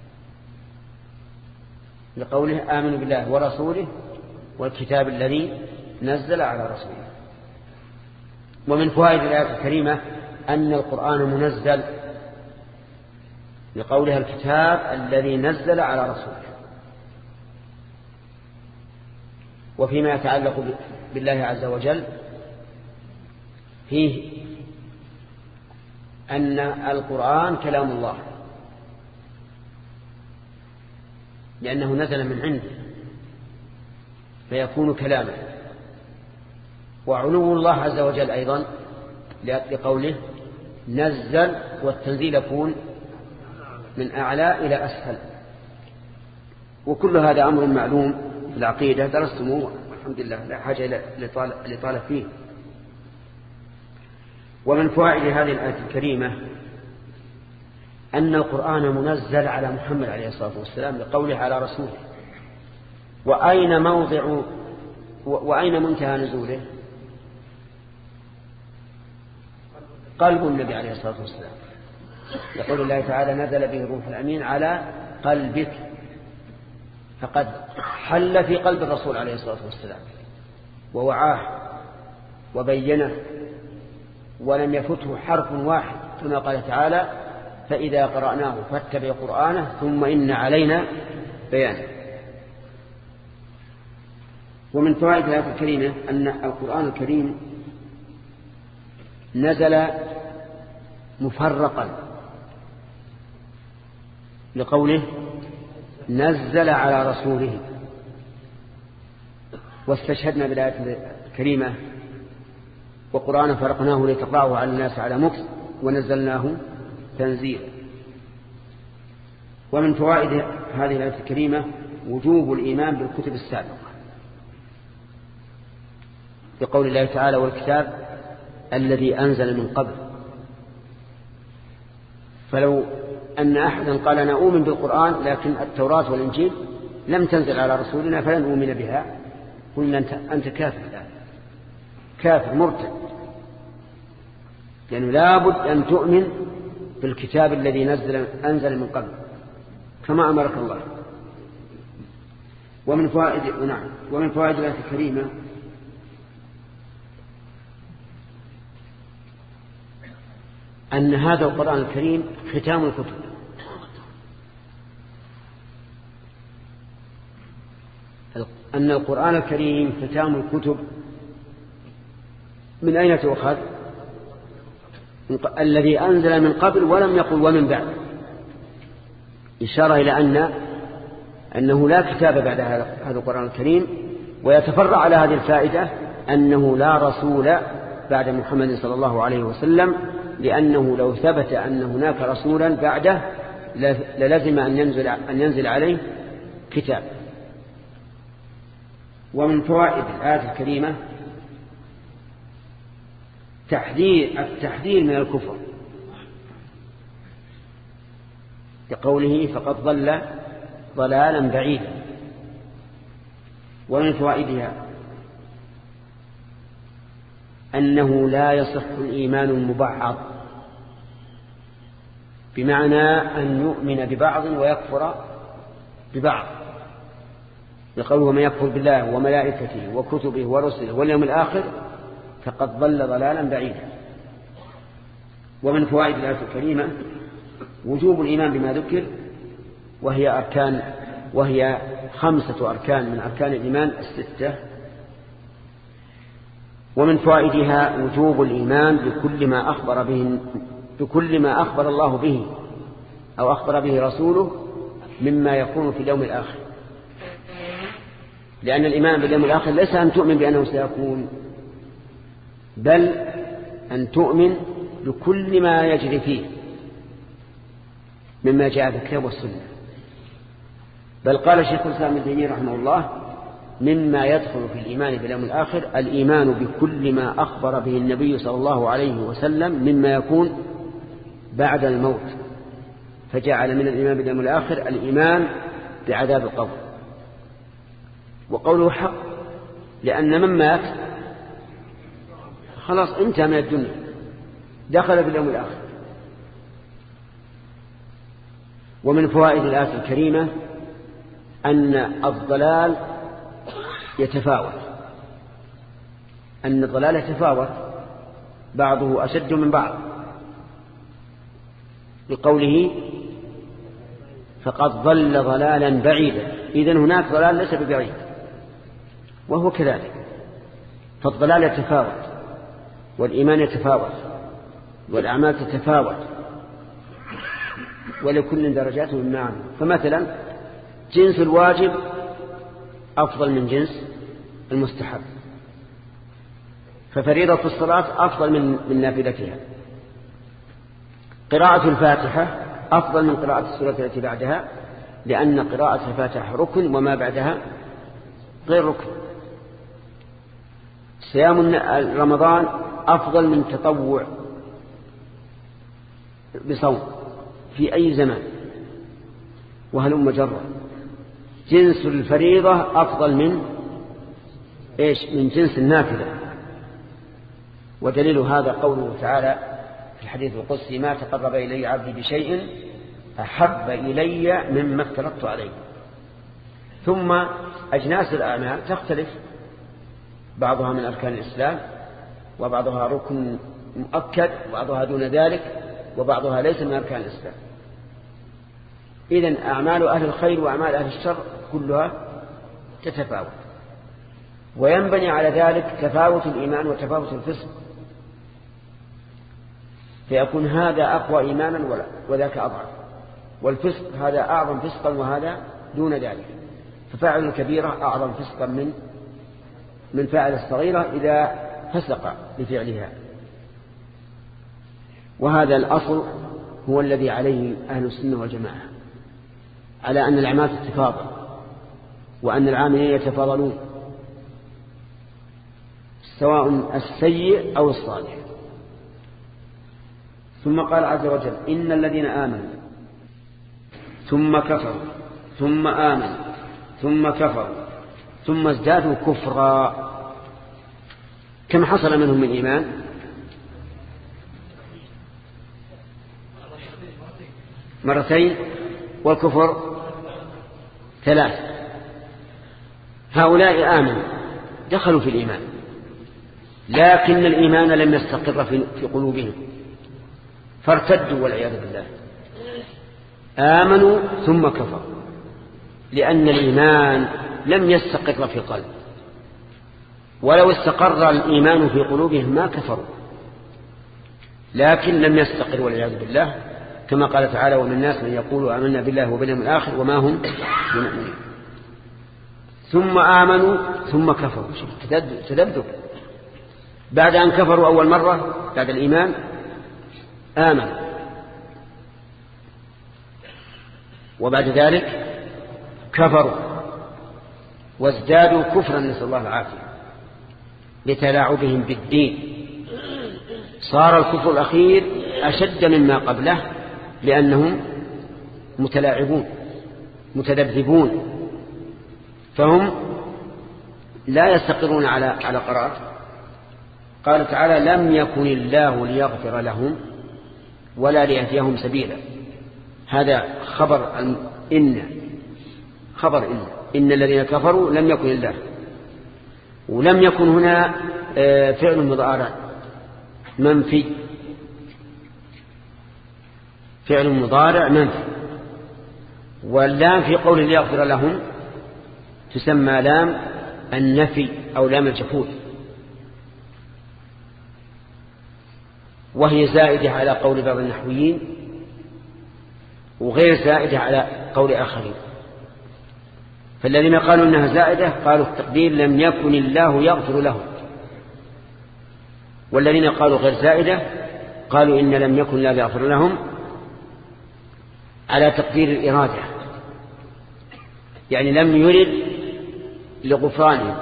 S1: لقوله آمنوا بالله ورسوله والكتاب الذي نزل على رسوله. ومن فوائد الآية الكريمة أن القرآن منزل، لقولها الكتاب الذي نزل على رسوله. وفيما يتعلق بالله عز وجل فيه أن القرآن كلام الله، لأنه نزل من عنده فيكون كلاما. وعلو الله عز وجل أيضا لقوله نزل، والتنزيل يكون من أعلى إلى أسفل. وكل هذا أمر معلوم في العقيدة، درستموه الحمد لله، لا حاجة لطالب فيه. ومن فوائد هذه الآية الكريمة أن القرآن منزل على محمد عليه الصلاة والسلام، لقوله على رسوله. وأين موضع وأين منتهى نزوله؟ قلب النبي عليه الصلاة والسلام. يقول الله تعالى نزل به الروح الأمين على قلبك، فقد حل في قلب الرسول عليه الصلاة والسلام ووعاه وبينه، ولم يفته حرف واحد. ثم قال تعالى فإذا قرأناه فاتبع قرآنه ثم إن علينا بيانه. ومن فوائد الآية الكريمة أن القرآن الكريم نزل مفرقا لقوله نزل على رسوله، واستشهدنا بالآية الكريمة وقرآن فرقناه لتقرأه على الناس على مكث ونزلناه تنزيلا. ومن فوائد هذه الآية الكريمة وجوب الإيمان بالكتب السابقة بقول الله تعالى والكتاب الذي أنزل من قبل. فلو أن أحدا قال أنا أؤمن بالقرآن لكن التوراة والإنجيل لم تنزل على رسولنا فلن أؤمن بها، قلنا أنت, أنت كافر كافر مرتد، لأنه يعني لابد أن تؤمن بالكتاب الذي نزل أنزل من قبل كما أمرك الله. ومن فوائد نعم ومن فوائد الآية الكريمة أن هذا القرآن الكريم ختام الكتب، أن القرآن الكريم ختام الكتب. من أين تؤخذ؟ الذي أنزل من قبل ولم يقل ومن بعد، إشارة إلى أن أنه لا كتاب بعد هذا القرآن الكريم. ويتفرع على هذه الفائدة أنه لا رسول بعد محمد صلى الله عليه وسلم، لأنه لو ثبت أن هناك رسولا بعده للزم أن ينزل, أن ينزل عليه كتاب. ومن فوائد الآية الكريمة تحذير التحذير من الكفر لقوله فقد ضل ضلالا بعيدا. ومن فوائدها أنه لا يصح الإيمان المبعض، بمعنى أن يؤمن ببعض ويكفر ببعض، بقوله ومن يكفر بالله وملائكته وكتبه ورسله واليوم الآخر فقد ضل ضلالا بعيدا. ومن فوائد الآية الكريمة وجوب الإيمان بما ذكر، وهي أركان وهي خمسة أركان من أركان الإيمان الستة. ومن فوائدها وجوب الإيمان بكل ما أخبر به بكل ما أخبر الله به أو أخبر به رسوله مما يكون في اليوم الآخر، لأن الإيمان باليوم الآخر ليس أن تؤمن بأنه سيكون، بل أن تؤمن بكل ما يجري فيه مما جاء في الكتاب والسنة. بل قال الشيخ الإسلام ابن تيمية رحمه الله مما يدخل في الإيمان باليوم الآخر الإيمان بكل ما أخبر به النبي صلى الله عليه وسلم مما يكون بعد الموت، فجعل من الإيمان باليوم الآخر الإيمان بعذاب القبر. وقوله حق لأن من مات خلاص انتهى من الدنيا دخل في اليوم الآخر. ومن فوائد الآية الكريمة أن الضلال يتفاوت، أن الضلال يتفاوت بعضه أشد من بعض، بقوله فقد ضل ضلالا بعيدا. إذن هناك ضلال ليس ببعيد، وهو كذلك. فالضلال يتفاوت والإيمان يتفاوت والأعمال تتفاوت، ولكل درجات مما عمل. فمثلا جنس الواجب أفضل من جنس المستحب، ففريضة الصلاة أفضل من من نافلتها، قراءة الفاتحة أفضل من قراءة السورة التي بعدها، لأن قراءة الفاتحة ركن وما بعدها غير ركن. صيام رمضان أفضل من تطوع بصوم في أي زمان، وهلم جرا. جنس الفريضة أفضل من إيش؟ من جنس النافلة. ودليل هذا قوله تعالى في الحديث القدسي ما تقرب إلي عبدي بشيء أحب إلي مما افترضت عليه. ثم أجناس الأعمال تختلف، بعضها من أركان الإسلام وبعضها ركن مؤكد وبعضها دون ذلك وبعضها ليس من أركان الإسلام. إذن أعمال أهل الخير وأعمال أهل الشر كلها تتفاوت، وينبني على ذلك تفاوت الإيمان وتفاوت الفسق، فيكون هذا أقوى إيمانا وذاك أضعف، والفسق هذا أعظم فسقا وهذا دون ذلك، ففاعل الكبيرة أعظم فسقا من من فاعل الصغيرة إذا فسق بفعلها. وهذا الأصل هو الذي عليه أهل السنة والجماعة، على أن الأعمال تتفاضل وأن العاملين يتفاضلون سواء السيء أو الصالح. ثم قال عز وجل إن الذين آمنوا ثم كفروا ثم آمنوا ثم كفروا ثم ازدادوا كفرا، كم حصل منهم من إيمان؟ مرتين، والكفر ثلاث. هؤلاء آمنوا دخلوا في الإيمان، لكن الإيمان لم يستقر في قلوبهم فارتدوا والعياذ بالله. آمنوا ثم كفروا، لأن الإيمان لم يستقر في القلب، ولو استقر الإيمان في قلوبهم ما كفروا، لكن لم يستقر والعياذ بالله، كما قال تعالى ومن الناس من يقول آمنا بالله وباليوم الآخر وما هم بمؤمنين. ثم آمنوا ثم كفروا، تذبذب. بعد أن كفروا أول مرة بعد الإيمان آمنوا، وبعد ذلك كفروا وازدادوا كفرا، نسأل الله العافية، لتلاعبهم بالدين. صار الكفر الأخير أشد مما قبله، لأنهم متلاعبون متذبذبون، فهم لا يستقرون على على قرار. قال تعالى لم يكن الله ليغفر لهم ولا ليهديهم سبيلا. هذا خبر إن خبر إن إن الذين كفروا لم يكن الله، ولم يكن هنا فعل مضارع منفي، فعل مضارع منفي. واللام في قول ليغفر لهم تسمى لام النفي أو لام الجحود، وهي زائدة على قول بعض النحويين وغير زائدة على قول آخرين. فالذين قالوا إنها زائدة قالوا التقدير لم يكن الله يغفر لهم، والذين قالوا غير زائدة قالوا إن لم يكن الله يغفر لهم على تقدير الإرادة، يعني لم يرد لغفرانهم.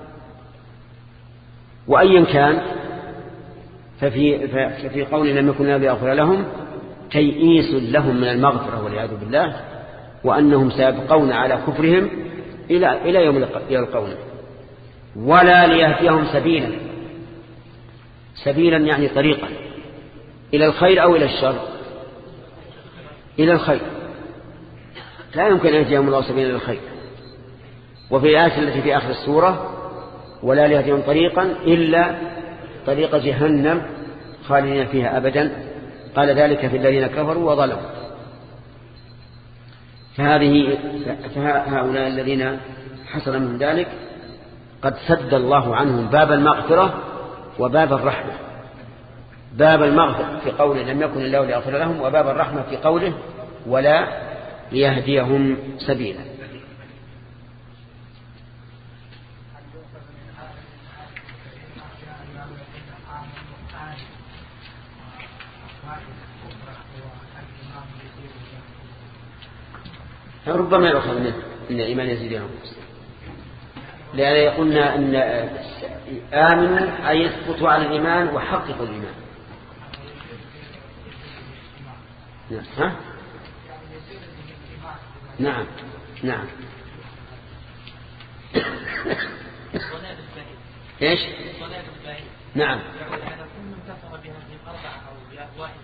S1: وأيا كان ففي, ففي قول لم يكن الله يغفر لهم تيئيس لهم من المغفرة والعياذ بالله، وأنهم سيبقون على كفرهم إلى إلى يوم يلقونه. ولا ليهديهم سبيلا، سبيلا يعني طريقا إلى الخير أو إلى الشر، إلى الخير. لا يمكن أن يهديهم الله سبيلا إلى الخير. وفي الآية التي في آخر السورة ولا ليهديهم طريقا إلا طريق جهنم خالدين فيها أبدا، قال ذلك في الذين كفروا وظلموا. فهذه فهؤلاء الذين حصل من ذلك قد سد الله عنهم باب المغفرة وباب الرحمة. باب المغفرة في قوله لم يكن الله ليغفر لهم، وباب الرحمة في قوله ولا ليهديهم سبيلا. ربما يؤخذ منه إن الإيمان يزيد ينقص، لأن قلنا أن آمنوا أي يثبتوا على الإيمان وحققوا الإيمان. ها؟ نعم نعم. ايش؟ نعم.
S7: كل من كفر بهذه الأربعة أو واحد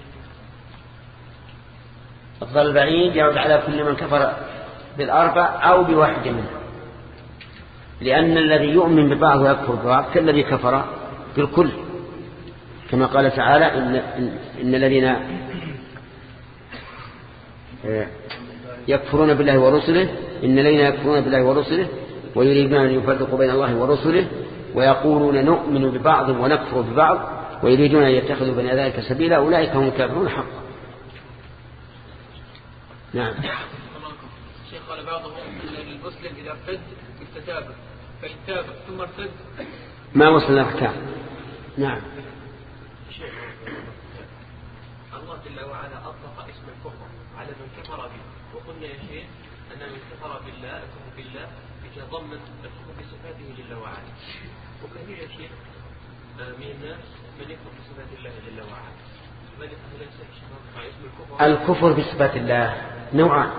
S1: الضلال البعيد يعود على كل من كفر بالأربع أو بواحد منها، لأن الذي يؤمن ببعض ويكفر ببعض كالذي كفر بالكل، كما قال تعالى إن, إن, إن الذين يكفرون بالله ورسله إن الذين يكفرون بالله ورسله ويريدون أن يفرقوا بين الله ورسله ويقولون نؤمن ببعض ونكفر ببعض ويريدون أن يتخذوا بين ذلك سبيلا أولئك هم الكافرون حقا. نعم.
S6: الشيخ قال بعضهم أن المسلم إذا ارتد استتاب، فإن تاب ثم ارتد
S1: ما وصل الأحكام. نعم.
S6: الله جل وعلا أطلق اسم الكفر على من كفر به، وقلنا يا شيخ أن من كفر بالله الكفر بالله يتضمن الكفر بصفاته جل وعلا، وكثير يا شيخ من الناس من يكفر بصفات الله جل وعلا، ذلك ليس اسم الكفر.
S1: الكفر بصفات الله نوعان: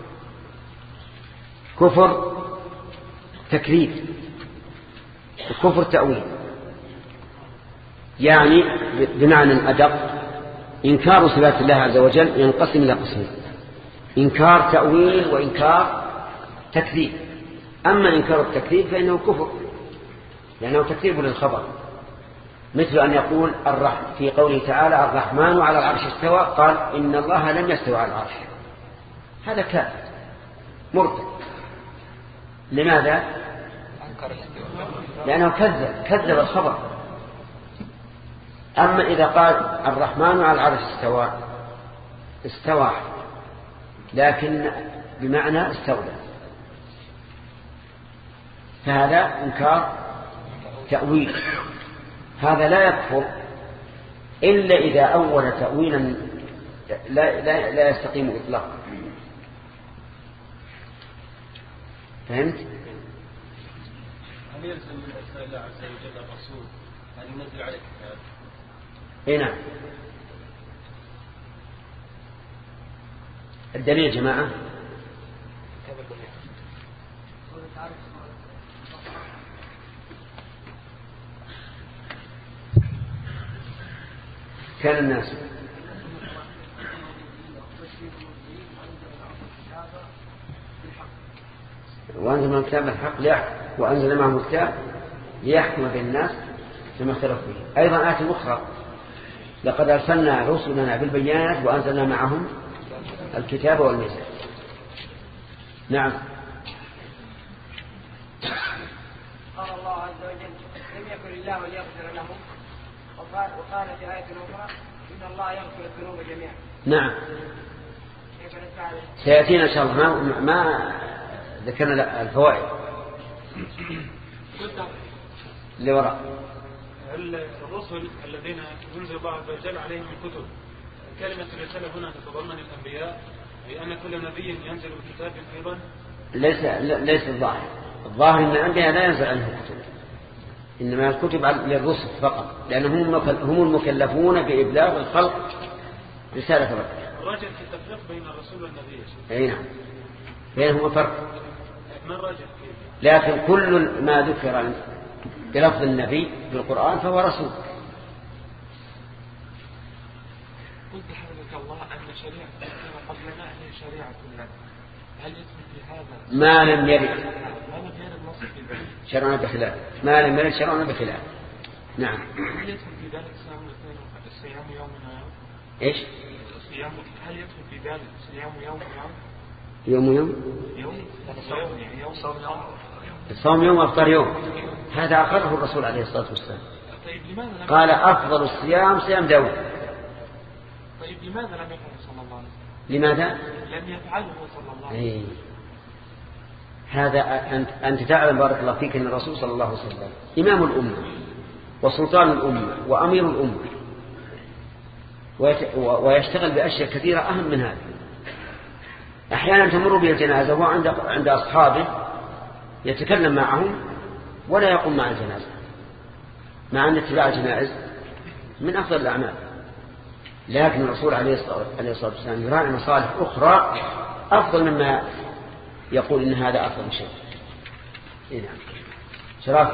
S1: كفر تكذيب وكفر تأويل. يعني بمعنى أدق إنكار صفات الله عز وجل ينقسم إلى قسمين: إنكار تأويل وإنكار تكذيب. أما إنكار التكذيب فإنه كفر لأنه تكذيب للخبر، مثل أن يقول الرحم في قوله تعالى الرحمن على العرش استوى، قال إن الله لم يستوى على العرش، هذا كافر مرتد. لماذا؟ لأنه كذب كذب الخبر. أما إذا قال الرحمن على العرش استوى استوى لكن بمعنى استولى، فهذا إنكار تأويل. هذا لا يكفر إلا إذا أول تأويلا لا, لا, لا يستقيم إطلاقا. فهمت؟
S9: هل يلزم من أسماء الله عز وجل الرسول أن ينزل عليه كتاب؟
S1: اي نعم. الدليل يا جماعة كان الناس وأنزل من الكتاب الحق ليحكم وأنزل معهم الكتاب ليحكم بين الناس فيما اختلفوا فيه. أيضا آية أخرى: لقد أرسلنا رسلنا بالبينات وأنزلنا معهم الكتاب والميزان. نعم.
S7: قال الله عز وجل: لم يكن الله ليغفر لهم، وقال, وقال في آية أخرى: إن الله يغفر الذنوب جميعا.
S1: نعم. سيأتينا إن شاء الله ما, ما ذكرنا الفوائد اللي وراء.
S2: الرسل الذين ينزل الله عز وجل عليهم الكتب، كلمة الرسالة هنا تتضمن الأنبياء، أي أن كل نبي ينزل بكتاب أيضا؟
S1: ليس ليس الظاهر. الظاهر أن الأنبياء لا ينزل عنهم كتب، إنما الكتب للرسل فقط، لأنهم هم المكلفون بإبلاغ الخلق رسالة ربهم.
S2: الراجع في التفريق بين الرسول والنبي.
S1: أي نعم، بينهما فرق.
S2: ما الراجع؟
S1: لكن كل ما ذكر بلفظ النبي في القرآن فهو رسول.
S10: قلت حفظك الله أن شريعة قبلنا هي شريعة كلنا، هل يدخل في هذا
S1: ما لم يرد؟
S10: ما لم يرد نص في ذلك
S1: شرعنا بخلاف ما لم يرد شرعنا بخلاف. نعم.
S10: هل يدخل في ذلك صيام يوم ويوم؟
S1: ايش؟
S10: صيام هل يدخل في ذلك صيام يوم ويوم؟
S1: يوم يوم؟
S10: يوم صوم يعني يوم صوم يوم.
S1: الصوم يوم وافطار يوم، هذا أقره الرسول عليه الصلاة والسلام.
S10: طيب لماذا
S1: قال أفضل الصيام صيام داود.
S10: طيب لماذا لم يفعله صلى الله عليه وسلم؟
S1: لماذا؟
S10: لم يفعله صلى الله عليه وسلم.
S1: هذا أنت, أنت تعلم بارك الله فيك أن الرسول صلى الله عليه وسلم إمام الأمة وسلطان الأمة وأمير الأمة، ويشتغل بأشياء كثيرة أهم من هذا. أحيانا تمر به الجنازة وهو عند عند أصحابه يتكلم معهم ولا يقوم مع الجنازة، مع أن اتباع الجنائز من أفضل الأعمال. لكن الرسول عليه الصلاة والسلام يراعي مصالح أخرى أفضل مما يقول إن هذا أفضل شيء. إيه نعم. شرافي.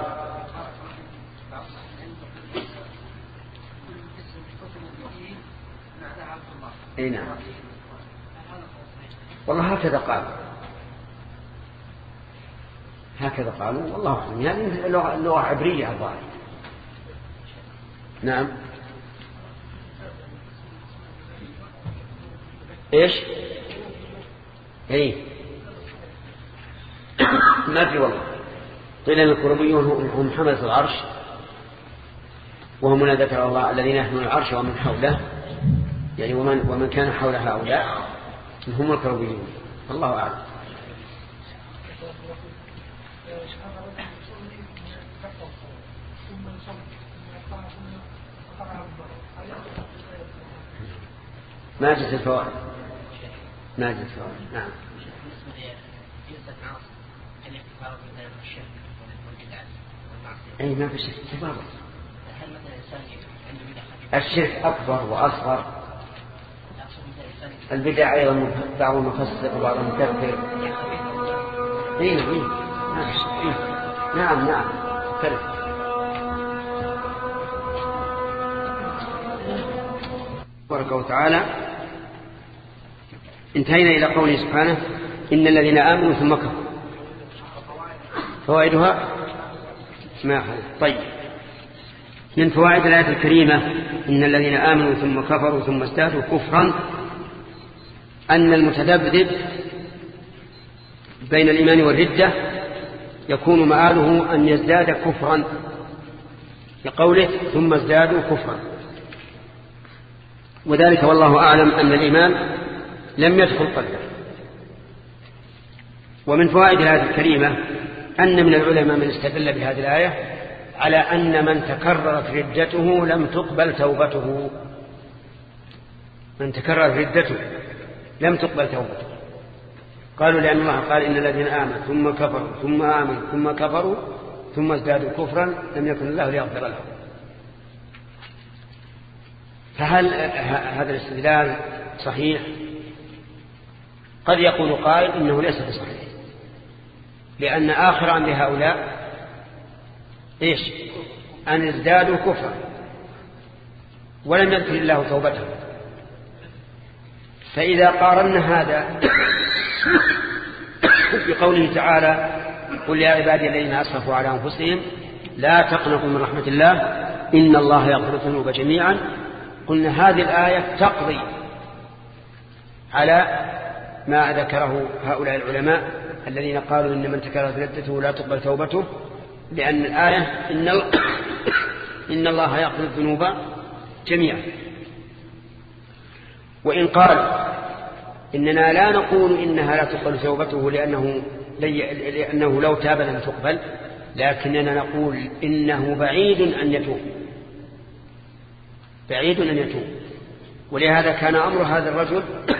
S7: إيه
S1: نعم. والله هكذا قالوا هكذا قالوا والله أعلم. يعني اللغة عبرية الظاهر. نعم. ايش؟ ايه ما ادري والله. قيل ان الكروبيون هم حملة العرش، وهم من ذكر الله الذين يحملون العرش ومن حوله، يعني ومن ومن كان حول هؤلاء هم الكروبيون. الله اعلم. ما جت الفوائد ما جت الفوائد. نعم. أي ما في شرك تفاضل. الشرك أكبر وأصغر. البدع أيضا بعض مفسق وبعض مكفر. أي نعم نعم نعم كذا. تبارك وتعالى انتهينا إلى قوله سبحانه إن الذين آمنوا ثم كفروا. فوائدها ما أخذ. طيب، من فوائد الآية الكريمة إن الذين آمنوا ثم كفروا ثم ازدادوا كفرا أن المتذبذب بين الإيمان والردة يكون مآله أن يزداد كفرا، لقوله ثم ازدادوا كفرا. وذلك والله أعلم أن الإيمان لم يدخل قلبه. ومن فوائد الآية الكريمة أن من العلماء من استدل بهذه الآية على أن من تكررت ردته لم تقبل توبته. من تكررت ردته لم تقبل توبته. قالوا لأن الله قال إن الذين آمنوا ثم كفروا ثم آمنوا ثم كفروا ثم ازدادوا كفرا لم يكن الله ليغفر لهم. فهل هذا الاستدلال صحيح؟ قد يقول قائل إنه ليس بصحيح، لأن آخر أمر هؤلاء إيش؟ أن ازدادوا كفرا ولم يغفر الله توبتهم. فإذا قارنا هذا بقوله تعالى قل يا عبادي الذين أسرفوا على أنفسهم لا تقنطوا من رحمة الله إن الله يغفر الذنوب جميعا، قلنا هذه الآية تقضي على ما ذكره هؤلاء العلماء الذين قالوا إن من تكررت ردته لا تقبل توبته، لأن الآية إن, إن الله يغفر الذنوب جميعا. وإن قال إننا لا نقول إنها لا تقبل توبته لأنه, لأنه لو تاب لم تقبل، لكننا نقول إنه بعيد أن يتوب، بعيد أن يتوب. ولهذا كان أمر هذا الرجل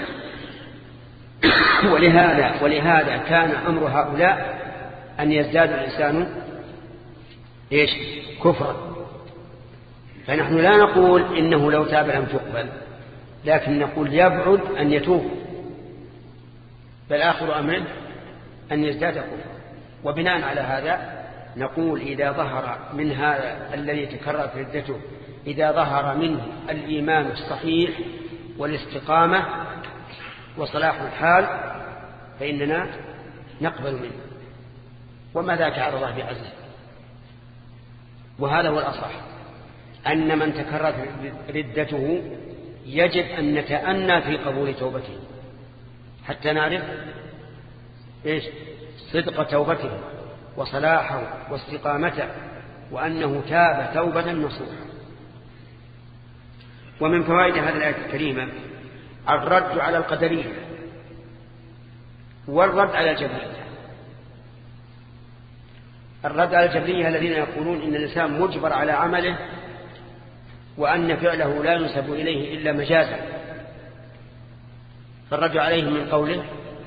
S1: ولهذا, ولهذا كان أمر هؤلاء أن يزداد الإنسان إيش؟ كفرا. فنحن لا نقول إنه لو تاب لم تقبل، لكن نقول يبعد أن يتوب، بل آخر أمره أن يزداد كفرا. وبناء على هذا نقول إذا ظهر من هذا الذي تكررت ردته إذا ظهر منه الإيمان الصحيح والاستقامة وصلاح الحال فإننا نقبل منه، وما ذاك على الله بعزه. وهذا هو الأصح، أن من تكررت ردته يجب أن نتأنى في قبول توبته حتى نعرف إيش؟ صدق توبته وصلاحه واستقامته، وأنه تاب توبة نصوحا. ومن فوائد هذه الآية الكريمة الرد على القدرية والرد على الجبرية. الرد على الجبرية الذين يقولون إن الإنسان مجبر على عمله وأن فعله لا ينسب إليه إلا مجازا، فالرد عليهم من قوله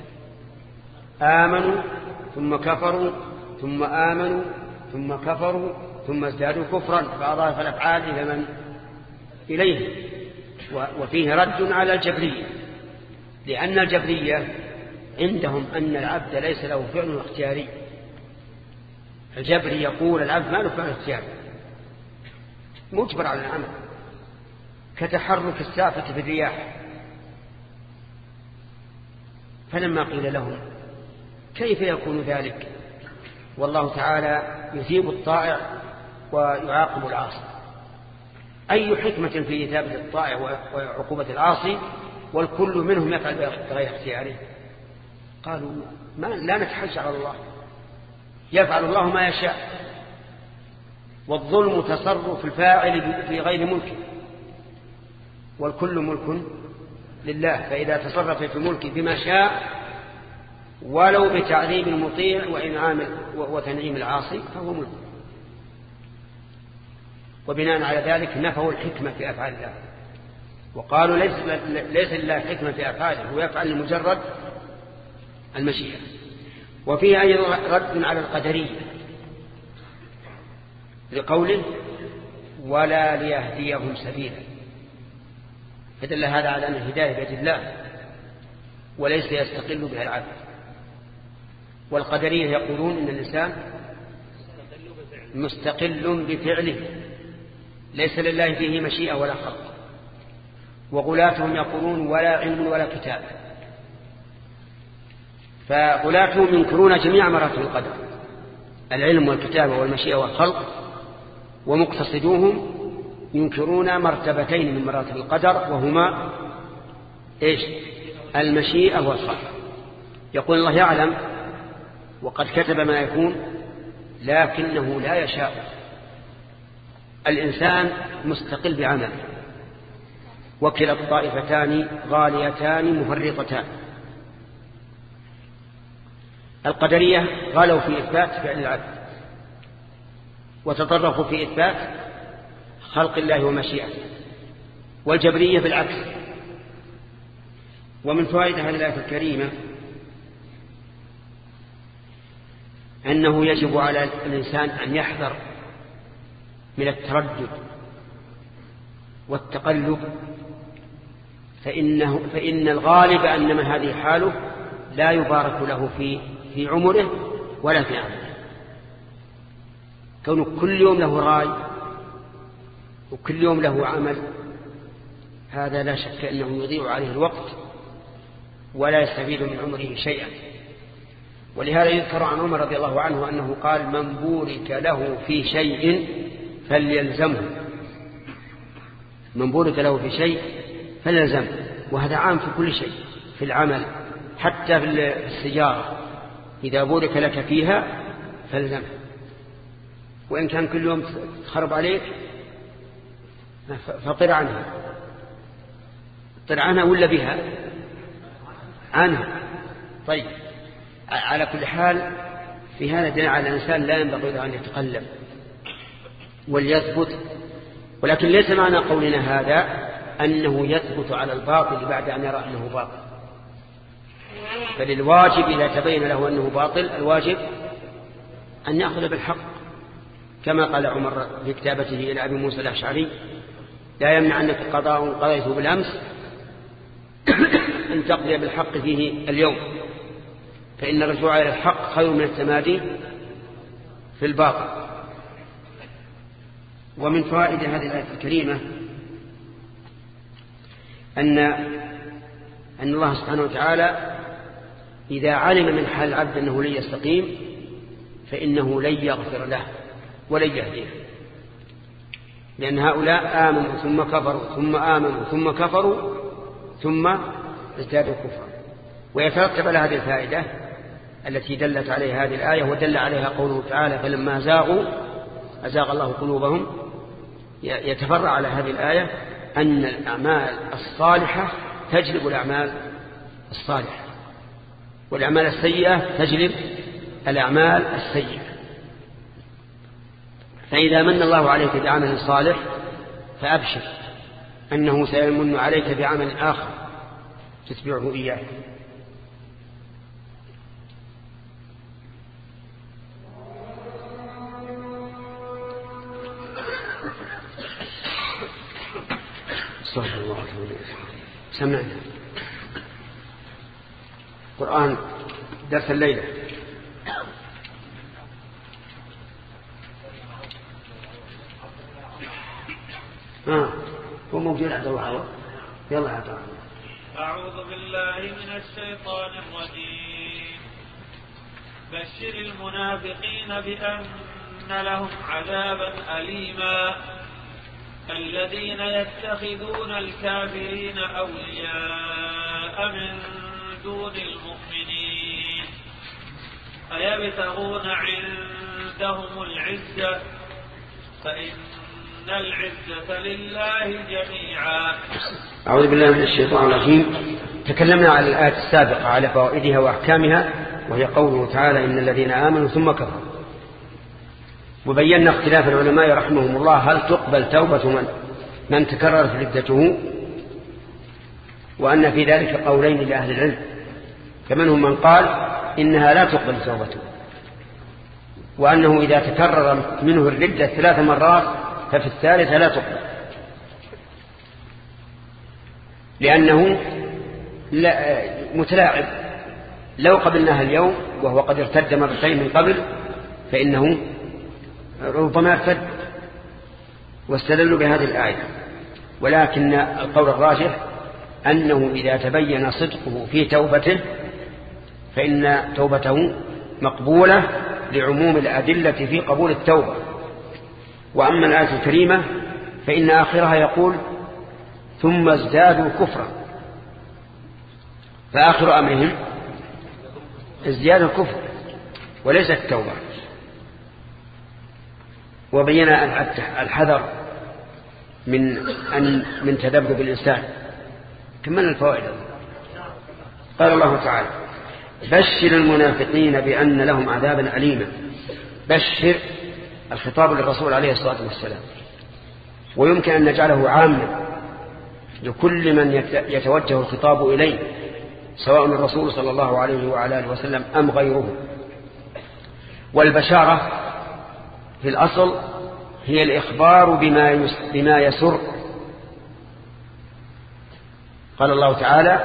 S1: آمنوا ثم كفروا ثم آمنوا ثم كفروا ثم ازدادوا كفرا، فأضاف الأفعال إلى من إليه. وفيه رد على الجبرية، لأن الجبرية عندهم أن العبد ليس له فعل اختياري. الجبري يقول العبد ما له فعل اختياري، مجبر على العمل، كتحرك السافة في الرياح فلما قيل لهم كيف يكون ذلك والله تعالى يثيب الطائع ويعاقب العاصي، أي حكمة في إثابة الطائع وعقوبة العاصي والكل منهم يفعل بغير اختياره؟ قالوا ما لا نتحجر على الله، يفعل الله ما يشاء، والظلم تصرف الفاعل في غير ملكه، والكل ملك لله، فإذا تصرف في ملكه بما شاء ولو بتعذيب المطيع وإنعام وتنعيم العاصي فهو ملك. وبناء على ذلك نفوا الحكمة في أفعال الله وقالوا ليس ليس لله حكمة في أفعاله، هو يفعل لمجرد المشيئة. وفيه أيضا رد على القدرية لقوله ولا ليهديهم سبيلا، فدل هذا على أن الهداية بيد الله وليس يستقل بها العبد. والقدرية يقولون إن الإنسان مستقل بفعله ليس لله فيه مشيئة ولا خلق. وغلاتهم يقولون ولا علم ولا كتاب، فغلاتهم ينكرون جميع مراتب القدر، العلم والكتابة والمشيئة والخلق، ومقتصدوهم ينكرون مرتبتين من مراتب القدر وهما إيش؟ المشيئة والخلق. يقول الله يعلم وقد كتب ما يكون لكنه لا يشاء. الإنسان مستقل بعمله، وكلا الطائفتان غاليتان مفرطتان. القدرية غالوا في إثبات فعل العبد وتطرقوا في إثبات خلق الله ومشيئته، والجبرية بالعكس. ومن فوائد هذه الآية الكريمة أنه يجب على الإنسان أن يحذر من التردد والتقلب، فإنه فإن الغالب أنما هذه حاله لا يبارك له في في عمره ولا في عمله. كونه كل يوم له راي وكل يوم له عمل هذا لا شك أنه يضيع عليه الوقت ولا يستفيد من عمره شيئا. ولهذا يذكر عن عمر رضي الله عنه أنه قال من بورك له في شيء فليلزمه، من بورك له في شيء فليلزمه. وهذا عام في كل شيء، في العمل حتى في السجارة إذا بورك لك فيها فلزمه، وإن كان كل يوم تخرب عليك فطر عنها، طر عنها ولا بها عنها. طيب على كل حال في هذا دليل على الإنسان لا ينبغي له أن يتقلب وليثبت، ولكن ليس معنى قولنا هذا أنه يثبت على الباطل بعد أن يرى أنه باطل، بل الواجب إذا تبين له أنه باطل الواجب أن يأخذ بالحق، كما قال عمر في كتابته إلى أبي موسى الأشعري لا يمنع أنك قضاء قضيته بالأمس أن تقضي بالحق فيه اليوم، فإن الرجوع إلى الحق خير من التمادي في الباطل. ومن فوائد هذه الآية الكريمة أن أن الله سبحانه وتعالى إذا علم من حال العبد أنه لن يستقيم فإنه لن يغفر له ولن يهديه، لأن هؤلاء آمنوا ثم كفروا ثم آمنوا ثم كفروا ثم ازدادوا كفرا. ويترتب على هذه الفائدة التي دلت عليها هذه الآية ودل عليها قوله تعالى فلما زاغوا أزاغ الله قلوبهم، يتفرع على هذه الآية أن الأعمال الصالحة تجلب الأعمال الصالحة، والأعمال السيئة تجلب الأعمال السيئة. فإذا من الله عليك بعمل صالح فأبشر أنه سيمن عليك بعمل آخر تتبعه إياه. صلى الله عليه وسلم. سمعنا قرآن درس الليلة. آه هو موجود عبد الله عوض. يلا عبد الله.
S11: أعوذ بالله من الشيطان الرجيم. بشر المنافقين بأن لهم عذابا أليما الذين يتخذون الكافرين أولياء من دون المؤمنين أيبتغون عندهم العزة فإن العزة لله جميعا.
S1: أعوذ بالله من الشيطان الرجيم. تكلمنا على الآية السابقة على فوائدها وأحكامها، وهي قوله تعالى إن الذين آمنوا ثم كفروا، وبينا اختلاف العلماء رحمهم الله هل تقبل توبة من, من تكررت ردته، وأن في ذلك قولين لأهل العلم، فمنهم من قال إنها لا تقبل توبته، وأنه إذا تكرر منه الردة ثلاث مرات ففي الثالثة لا تقبل، لأنه متلاعب. لو قبلناها اليوم وهو قد ارتد مرتين من قبل فإنه ربما ارتد، واستدلوا بهذه الآية. ولكن القول الراجح أنه إذا تبين صدقه في توبته فإن توبته مقبولة لعموم الأدلة في قبول التوبة. وأما الآية الكريمة فإن آخرها يقول ثم ازدادوا كفرا، فآخر أمرهم ازدياد الكفر وليس التوبة. وبينا الحذر من أن من تذبذب الإنسان. كملنا الفوائد. قال الله تعالى بشر المنافقين بأن لهم عذابا أليما. بشر الخطاب للرسول عليه الصلاة والسلام، ويمكن أن نجعله عاما لكل من يتوجه الخطاب إليه، سواء الرسول صلى الله عليه وعلى آله وسلم أم غيره. والبشارة في الأصل هي الإخبار بما بما يسر. قال الله تعالى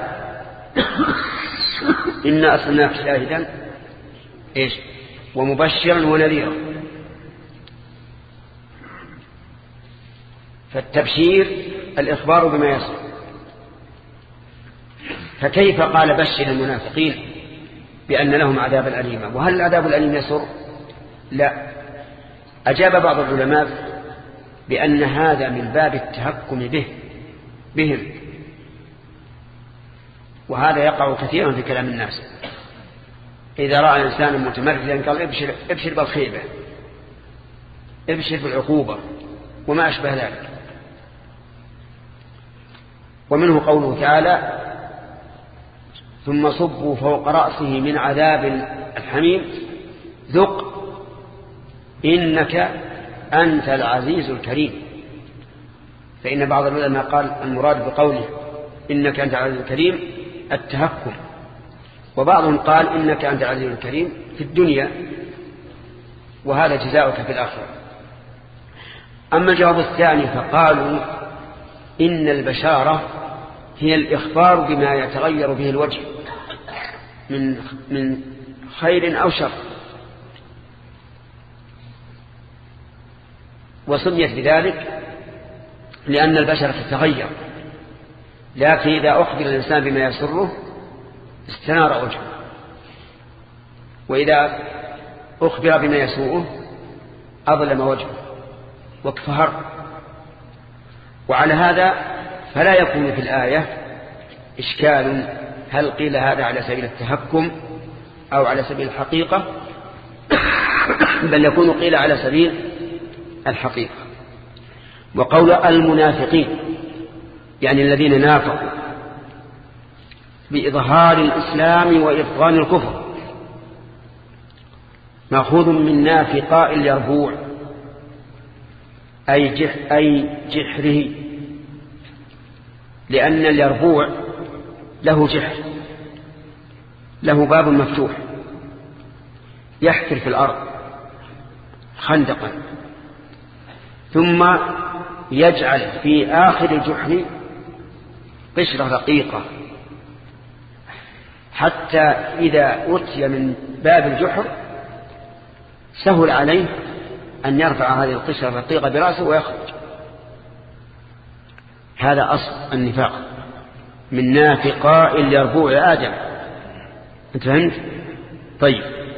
S1: إنا أرسلناك شاهدا إيش ومبشرا ونذيرا. فالتبشير الإخبار بما يسر. فكيف قال بشر المنافقين بأن لهم عذابا أليما؟ وهل العذاب الأليم يسر؟ لا. أجاب بعض العلماء بأن هذا من باب التهكم به بهم، وهذا يقع كثيرا في كلام الناس. إذا رأى إنسانا متمردا قال ابشر, ابشر بالخيبة، ابشر بالعقوبة وما أشبه ذلك. ومنه قوله تعالى ثم صبوا فوق رأسه من عذاب الحميم ذق إنك أنت العزيز الكريم. فإن بعض العلماء قال المراد بقوله إنك أنت العزيز الكريم التهكم، وبعضهم قال إنك أنت العزيز الكريم في الدنيا وهذا جزاؤك في الآخرة. أما الجواب الثاني فقالوا إن البشارة هي الإخبار بما يتغير به الوجه من من خير أو شر، وسميت بذلك لأن البشرة تتغير. لكن إذا أخبر الإنسان بما يسره استنار وجهه، وإذا أخبر بما يسوءه أظلم وجهه واكفهر. وعلى هذا فلا يكون في الآية إشكال هل قيل هذا على سبيل التهكم أو على سبيل الحقيقة، بل يكون قيل على سبيل الحقيقة. وقول المنافقين يعني الذين نافقوا بإظهار الإسلام وإبطان الكفر مأخوذ من نافقاء اليربوع أي, جح أي جحره، لأن اليربوع له جحر، له باب مفتوح يحفر في الأرض خندقا، ثم يجعل في آخر الجحر قشرة رقيقة حتى إذا أتي من باب الجحر سهل عليه أن يرفع هذه القشرة الرقيقة برأسه ويخرج. هذا أصل النفاق. من نافقاء لربوع آدم. أنت فهمت؟ طيب.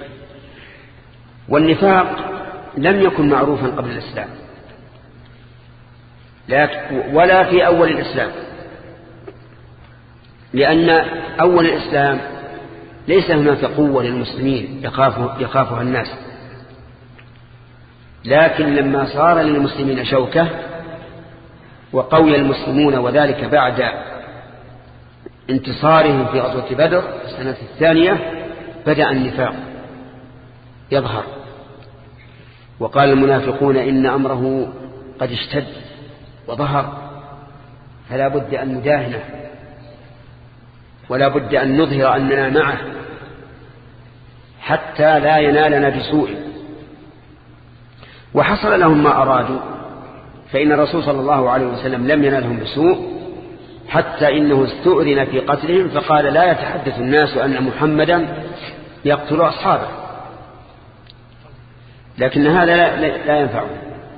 S1: والنفاق لم يكن معروفا قبل الإسلام ولا في أول الإسلام، لأن أول الإسلام ليس هناك قوة للمسلمين يخافها الناس، لكن لما صار للمسلمين شوكة وقوي المسلمون، وذلك بعد انتصارهم في غزوة بدر السنة الثانية، بدأ النفاق يظهر، وقال المنافقون إن أمره قد اشتد وظهر، فلا بد أن نداهنه ولا بد أن نظهر أننا معه حتى لا ينالنا بسوء. وحصل لهم ما أرادوا، فإن الرسول صلى الله عليه وسلم لم ينالهم بسوء، حتى إنه استؤذن في قتلهم فقال لا يتحدث الناس أن محمدا يقتل أصحابه، لكن هذا لا ينفعه.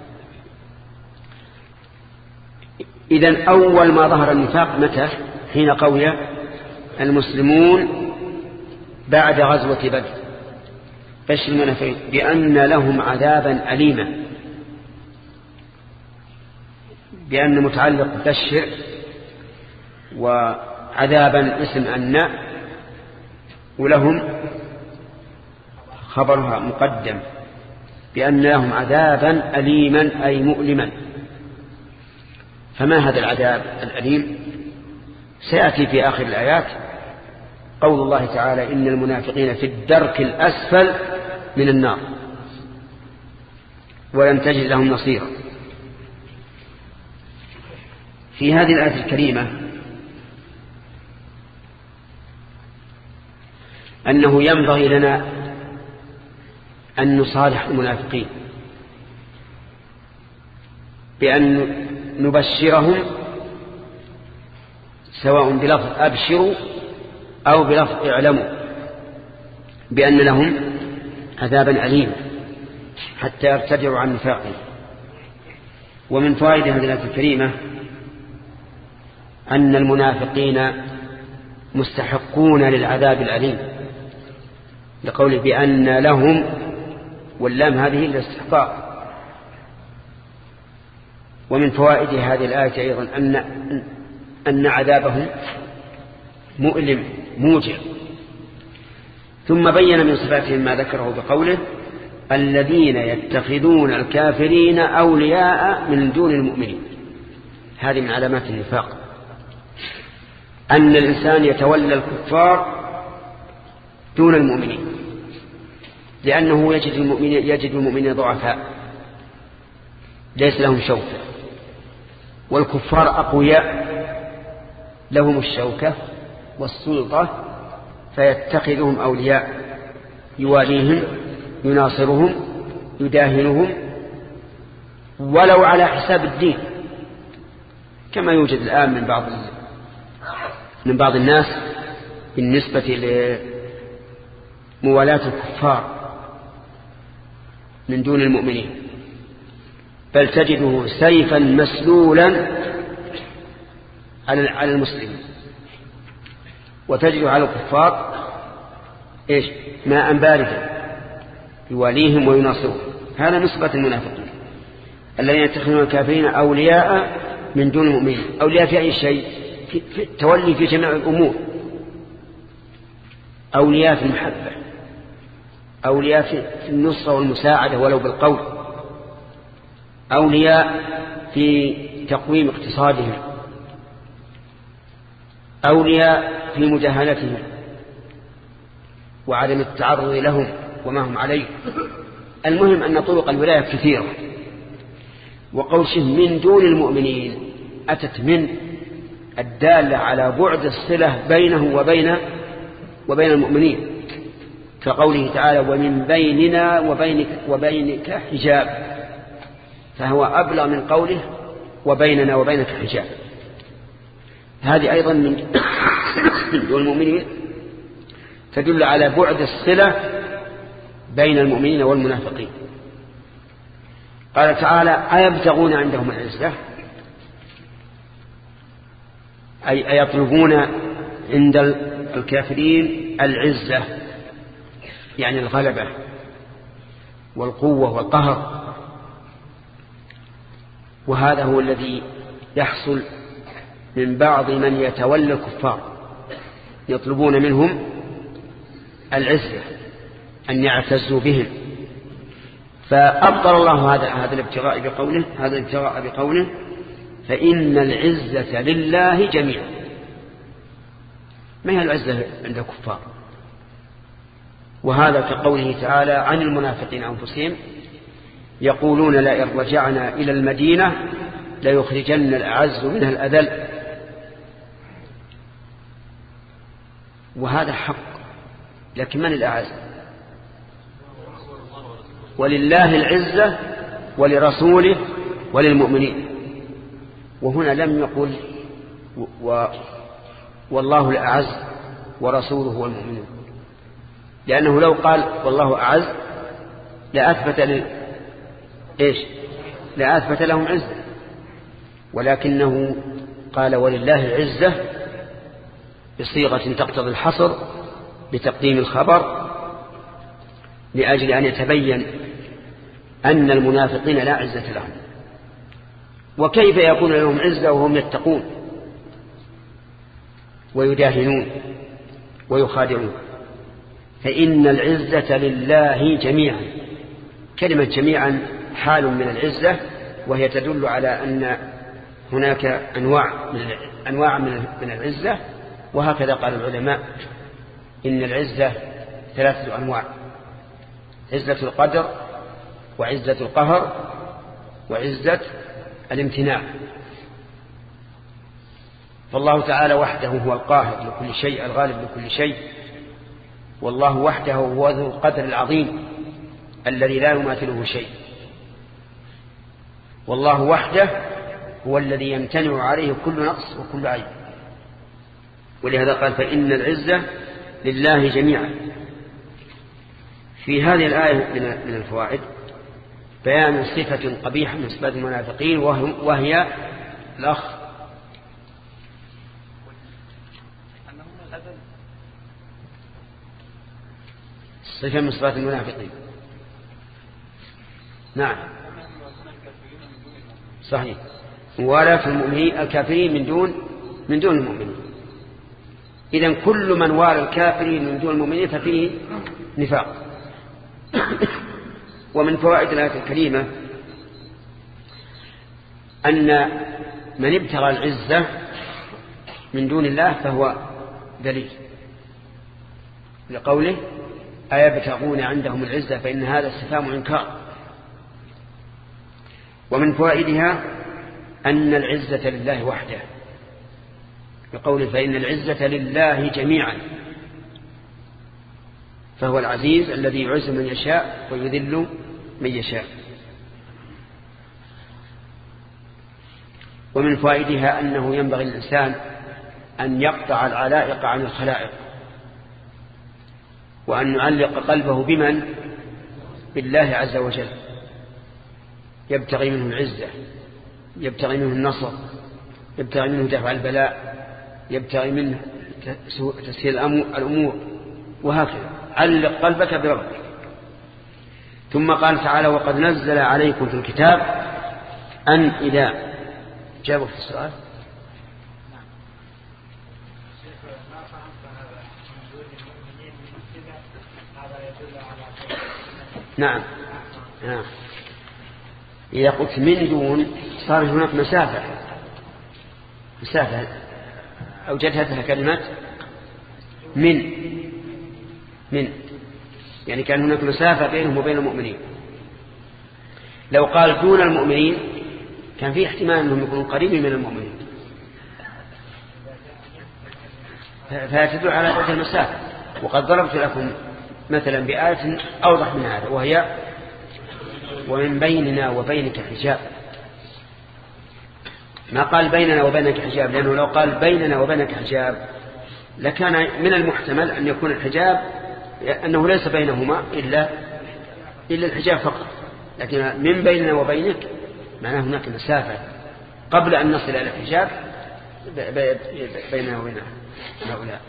S1: إذن أول ما ظهر النفاق متى؟ حين قوي المسلمون بعد غزوة بدر. بشر المنافقين بأن لهم عذابا أليما، بأن متعلق بشر وعذابا اسم أن، ولهم خبرها مقدم بأن لهم عذابا أليما أي مؤلما. فما هذا العذاب الأليم؟ سيأتي في آخر الآيات قول الله تعالى إن المنافقين في الدرك الأسفل من النار ولن تجد لهم نصيرا. في هذه الآية الكريمة أنه ينبغي لنا أن نصالح المنافقين بأن نبشرهم سواء بلفظ أبشروا أو بلفظ اعلموا بأن لهم عذابا أليما حتى يرتدعوا عن نفاقهم. ومن فوائد هذه الآية الكريمة أن المنافقين مستحقون للعذاب الأليم، لقوله بأن لهم، واللام هذه الاستحقاق. ومن فوائد هذه الآية أيضا أن, أن عذابهم مؤلم موجع. ثم بين من صفاتهم ما ذكره بقوله الذين يتخذون الكافرين أولياء من دون المؤمنين. هذه من علامات النفاق، أن الإنسان يتولى الكفار دون المؤمنين، لأنه يجد المؤمنين, يجد المؤمنين ضعفاء ليس لهم شوكة، والكفار أقوياء لهم الشوكة والسلطة، فيتخذهم أولياء يواليهم يناصرهم يداهنهم ولو على حساب الدين، كما يوجد الآن من بعض من بعض الناس بالنسبة لموالاة الكفار من دون المؤمنين، بل تجده سيفا مسلولا على المسلمين، وتجده على الكفار إيش ماء باردا يواليهم ويناصرهم. هذا نسبة المنافقين الذين يتخذون الكافرين أولياء من دون المؤمنين. أولياء في أي شيء؟ في التولي في جميع الأمور، أولياء في المحبة، أولياء في النصرة والمساعدة ولو بالقول، أولياء في تقويم اقتصادهم، أولياء في مجاهلتهم وعدم التعرض لهم وما هم عليه. المهم أن طرق الولاية كثيرة. وقول شيء من دون المؤمنين أتت من الدالة على بعد الصلة بينه وبين وبين المؤمنين، كقوله تعالى ومن بيننا وبينك, وبينك حجاب، فهو أبلغ من قوله وبيننا وبينك حجاب. هذه أيضا من دون المؤمنين تدل على بعد الصلة بين المؤمنين والمنافقين. قال تعالى أيبتغون عندهم العزة، أي يطلبون عند الكافرين العزة، يعني الغلبة والقوة والقهر. وهذا هو الذي يحصل من بعض من يتولى الكفار، يطلبون منهم العزة، أن يعتزوا بهم. فأبطل الله هذا هذا الابتغاء بقوله هذا الابتغاء بقوله فإن العزة لله جميعا. ما هي العزة عند الكفار؟ وهذا كقوله تعالى عن المنافقين أنفسهم يقولون لئن رجعنا إلى المدينة ليخرجن الأعز منها الأذل. وهذا حق، لكن من الأعز؟ ولله العزة ولرسوله وللمؤمنين. وهنا لم يقل و والله الأعز ورسوله والمؤمنين، لأنه لو قال والله أعز لأثبت ل... إيش لأثبت لهم عزة، ولكنه قال ولله العزة بصيغة تقتضي الحصر بتقديم الخبر، لأجل أن يتبين أن المنافقين لا عزة لهم. وكيف يكون لهم عزة وهم يتقون ويداهنون ويخادعون؟ فإن العزة لله جميعا. كلمة جميعا حال من العزة، وهي تدل على أن هناك أنواع من أنواع من العزة. وهكذا قال العلماء إن العزة ثلاثة أنواع: عزة القدر، وعزة القهر، وعزة الامتناع. فالله تعالى وحده هو القاهر لكل شيء الغالب لكل شيء، والله وحده هو ذو القدر العظيم الذي لا يماثله شيء، والله وحده هو الذي يمتنع عليه كل نقص وكل عيب. ولهذا قال فإن العزة لله جميعا. في هذه الآية من الفوائد بيان صفة قبيحة من صفات المنافقين، وهي الأخ صفة من صفات المنافقين. نعم صحيح، موالاة المؤمنين الكافرين من دون من دون المؤمنين. إذن كل من والى الكافرين من دون المؤمنين ففيه نفاق. ومن فوائد الآية الكريمة أن من ابتغى العزة من دون الله فهو دليل لقوله أيبتغون عندهم العزة فإن هذا استفهام إنكار. ومن فوائدها أن العزة لله وحده بقوله فإن العزة لله جميعا، فهو العزيز الذي يعز من يشاء ويذل من يشاء. ومن فوائدها أنه ينبغي الإنسان أن يقطع العلائق عن الخلائق، وأن يعلق قلبه بمن؟ بالله عز وجل، يبتغي منه العزة، يبتغي منه النصر، يبتغي منه دفع البلاء، يبتغي منه تسهيل الأمور، وهكذا. علق قلبك بربك. ثم قال تعالى وقد نزل عليكم في الكتاب أن إذا جابوا في السؤال نعم نعم إذا قلت من دون صار هناك مسافة مسافة أوجدتها كلمة من من يعني كان هناك مسافة بينهم وبين المؤمنين. لو قال دون المؤمنين كان فيه احتمال أنهم يكونوا قريبين من المؤمنين، فيتدل على هذه المسافة. وقد ضربت لكم مثلا بآية أوضح من هذا، وهي ومن بيننا وبينك حجاب. ما قال بيننا وبينك حجاب، لأنه لو قال بيننا وبينك حجاب لكان من المحتمل أن يكون الحجاب أنه ليس بينهما إلا إلا الحجاب فقط، لكن من بيننا وبينك معناه هناك مسافة قبل أن نصل إلى الحجاب، بيننا وبين هؤلاء.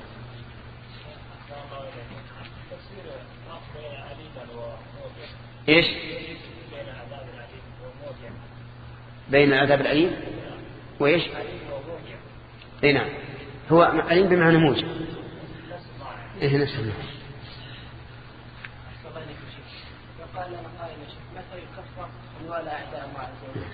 S1: إيش بين العذاب الأليم وإيش إيه نعم هو أليم بمعنى موجب إيه نسمع.
S7: وقال لنا قائل متى يكفر من والى أعداء الله عز وجل؟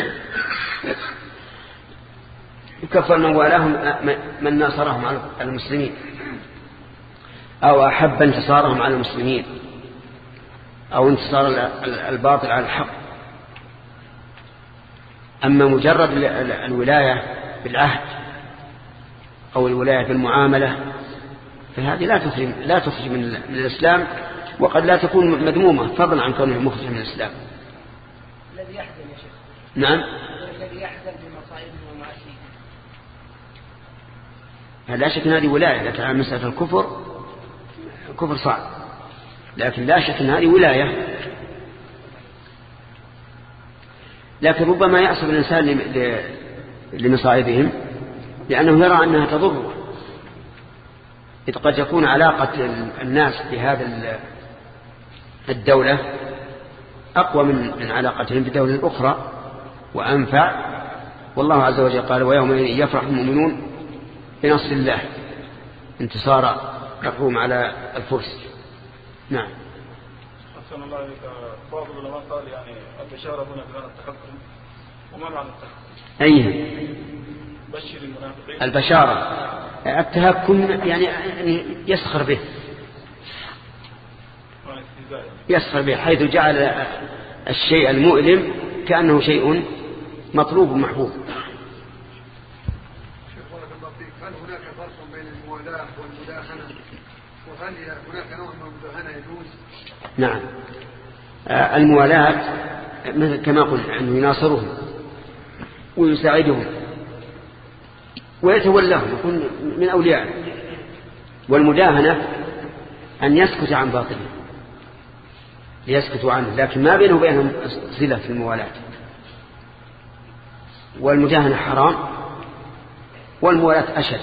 S1: يكفر من والاهم من ناصرهم على المسلمين أو أحب انتصارهم على المسلمين أو انتصار الباطل على الحق. أما مجرد الولاية بالعهد أو الولاية بالمعاملة فهذه لا تخرج لا تخرج من الإسلام، وقد لا تكون مذمومة فضلا عن كونه مخرج من الإسلام.
S7: الذي يحزن يا شيخ.
S1: نعم.
S7: الذي يحزن بمصائبه ومعاصيه.
S1: لا شك أن هذه ولاية، لكن على مسألة الكفر كفر صعب، لكن لا شك أن هذه ولاية. لكن ربما يعصب الإنسان لمصائبهم لأنه يرى أنها تضره، إذ قد يكون علاقة الناس بهذا الدولة أقوى من علاقتهم بالدولة الأخرى وأنفع. والله عز وجل قال ويومئذ يفرح المؤمنون بنصر الله انتصار الروم على الفرس. نعم.
S5: أحسن الله عليك. بعض العلماء قال يعني البشارة هنا بمعنى التحكم، وما معنى التحكم؟
S1: أيه
S5: بشر المنافقين.
S1: البشارة التهكم يعني يسخر به يسخر به حيث جعل الشيء المؤلم كأنه شيء مطلوب محبوب.
S3: هل هناك فرق بين الموالاة والمداهنة؟ وهل هناك نوع من المداهنة يجوز؟
S1: نعم. الموالاة كما قلنا أنه يناصرهم ويساعدهم ويتولاهم يكون من أولياء. والمداهنة أن يسكت عن باطله ليسكتوا عنه، لكن ما بينه وبينهم صلة في الموالاة. والمداهنة حرام والموالاة أشد،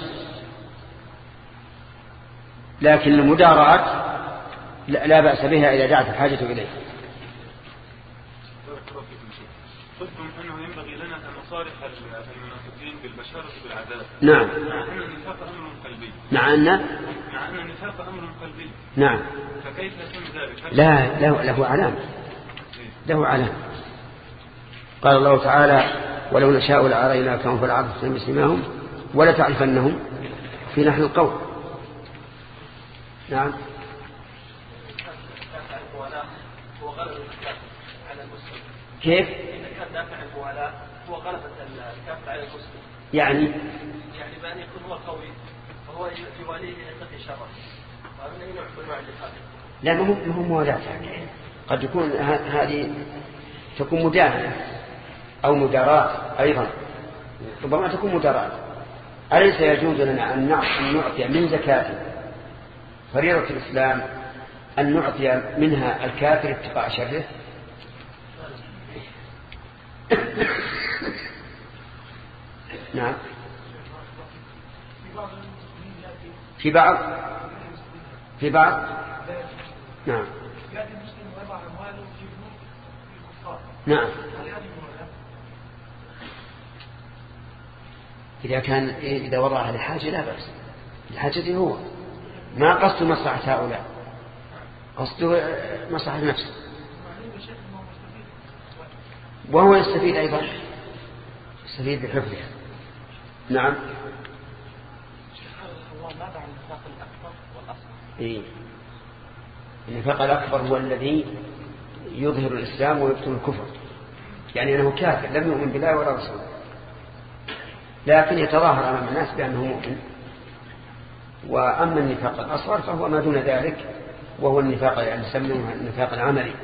S1: لكن المداراة لا بأس بها إذا دعت الحاجة إليه.
S2: قلتم أنه ينبغي لنا أن نصارح المنافقين بالبشارة بالعذاب.
S1: نعم.
S2: مع أن النفاق أمر قلبي.
S1: مع أن
S2: مع أن النفاق أمر قلبي.
S1: نعم.
S2: فكيف يكون ذلك؟
S1: لا له له علامة له علامة. قال الله تعالى ولو نشاء لأريناكهم فلعرفتهم بسيماهم ولا تعرفنهم في لحن القول. نعم. كيف؟
S9: دافع الموالاة هو غلبة الكافر على المسلم.
S1: يعني
S9: يعني بأن يكون هو قوي وهو يواليه يتقي شره. فمن أين يعبد مع الجهاد؟
S1: لا ما هو ما هو موالاة، قد يكون هذه تكون مداهنة أو مداراة أيضا، ربما تكون مداراة. أليس يجوز لنا أن نعطي من زكاة فريضة الإسلام أن نعطي منها الكافر اتقاء شره؟ نعم. في بعض في بعض نعم نعم. إذا كان إذا وضعها لحاجة لا بأس، الحاجة هو ما قصد مصلحة هؤلاء، قصده مصلحة نفسه، وهو يستفيد أيضا يستفيد بحفظها. نعم. إيه. النفاق الأكبر هو الذي يظهر الإسلام ويبطن الكفر، يعني أنه كافر لم يؤمن بالله ولا رسوله، لكن يتظاهر أمام الناس بأنه مؤمن. وأما النفاق الأصغر فهو ما دون ذلك، وهو النفاق يعني نسميه النفاق العملي.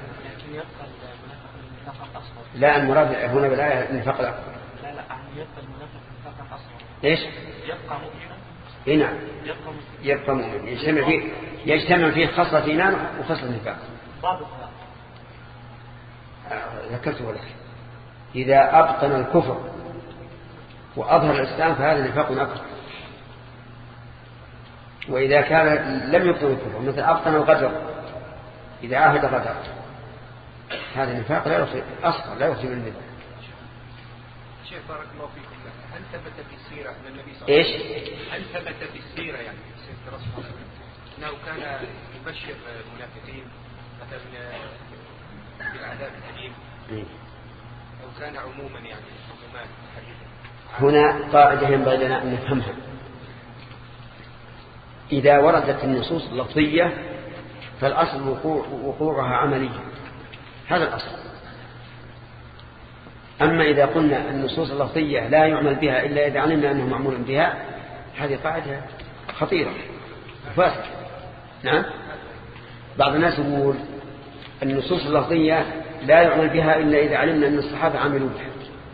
S1: لا المراد هنا بالآية النفاق الأكبر.
S10: لا لا يبقى المنافق النفاق الأصغر.
S1: إيش؟
S10: يبقى مؤمنا.
S1: إيه نعم. يبقى مؤمن يجتمع فيه يجتمع فيه خصلة إيمان وخصلة نفاق.
S10: ضابطها.
S1: ذكرته لك إذا أبطن الكفر وأظهر الإسلام فهذا نفاق أكبر. وإذا كان لم يبطن الكفر مثل أبطن الغدر إذا عاهد غدر هذا نفاق لا يخرج أصغر لا يخرج من الملة.
S6: شيخ بارك الله فيكم، هل ثبت في السيرة أن النبي صلى الله عليه وسلم
S1: إيش؟
S6: هل ثبت في السيرة يعني سيرة الرسول صلى الله عليه وسلم أنه كان يبشر المنافقين مثلا بالعذاب الأليم أو كان عموما يعني عمومان حديثا؟
S1: هنا قاعدة ينبغي لنا أن نفهمها. إذا وردت النصوص اللفظية فالأصل وقوع وقوعها عمليا، هذا الأصل. أما إذا قلنا النصوص اللفظية لا يعمل بها إلا إذا علمنا أنه معمول بها، هذه قاعدة خطيرة فاسدة. نعم، بعض الناس يقول النصوص اللفظية لا يعمل بها إلا إذا علمنا أن الصحابة عملوا بها،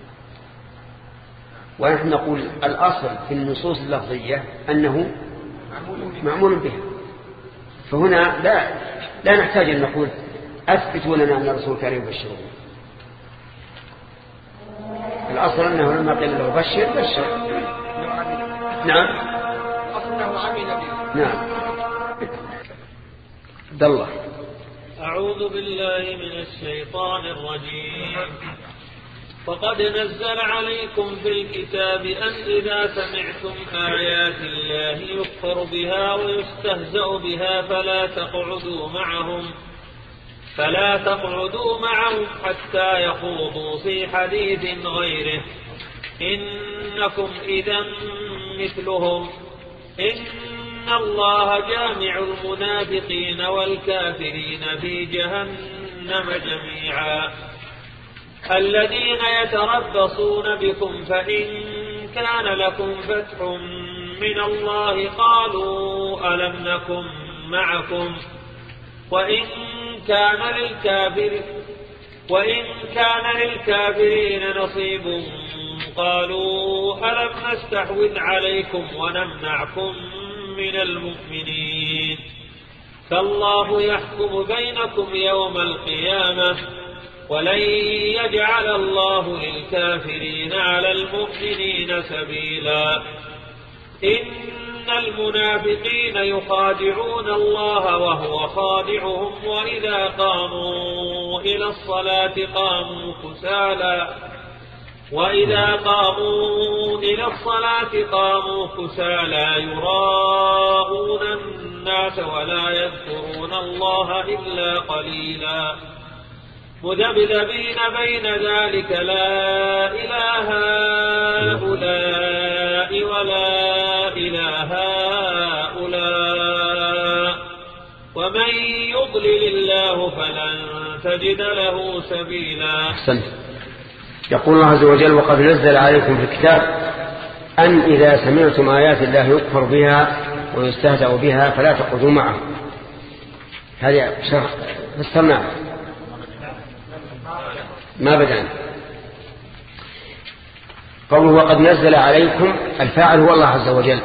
S1: ونحن نقول الأصل في النصوص اللفظية أنه معمول بها. فهنا لا لا نحتاج أن نقول أثبتوا لنا أن الرسول كان يبشرون. الأصل أنه لما قيل له بشر بشر. نعم نعم. عبد الله.
S11: أعوذ بالله من الشيطان الرجيم. فقد نزل عليكم في الكتاب أن إذا سمعتم آيات الله يكفر بها ويستهزأ بها فلا تقعدوا معهم فلا تقعدوا معهم حتى يخوضوا في حديث غيره إنكم إذا مثلهم إن الله جامع المنافقين والكافرين في جهنم جميعا. الذين يتربصون بكم فإن كان لكم فتح من الله قالوا ألم نكن معكم وإن كان للكافر وإن كان للكافرين نصيب قالوا ألم نستحوذ عليكم ونمنعكم من المؤمنين فالله يحكم بينكم يوم القيامة ولن يجعل الله للكافرين على المؤمنين سبيلا. إن المنافقين يخادعون الله وهو خادعهم وإذا قاموا إلى الصلاة قاموا كسالى وإذا قاموا إلى الصلاة قاموا كسالى يراءون الناس ولا يذكرون الله إلا قليلا مذبذبين بين ذلك لا إله هؤلاء ولا إله هؤلاء ومن يضلل الله فلن تجد له سبيلا.
S1: أحسنت. يقول الله عز وجل وقد نزل عليكم في الكتاب أن إذا سمعتم آيات الله يكفر بها ويستهزأ بها فلا تقعدوا معه. هذا شرح فسرناه ما بدأنا. قوله وقد نزل عليكم الفاعل هو الله عز وجل،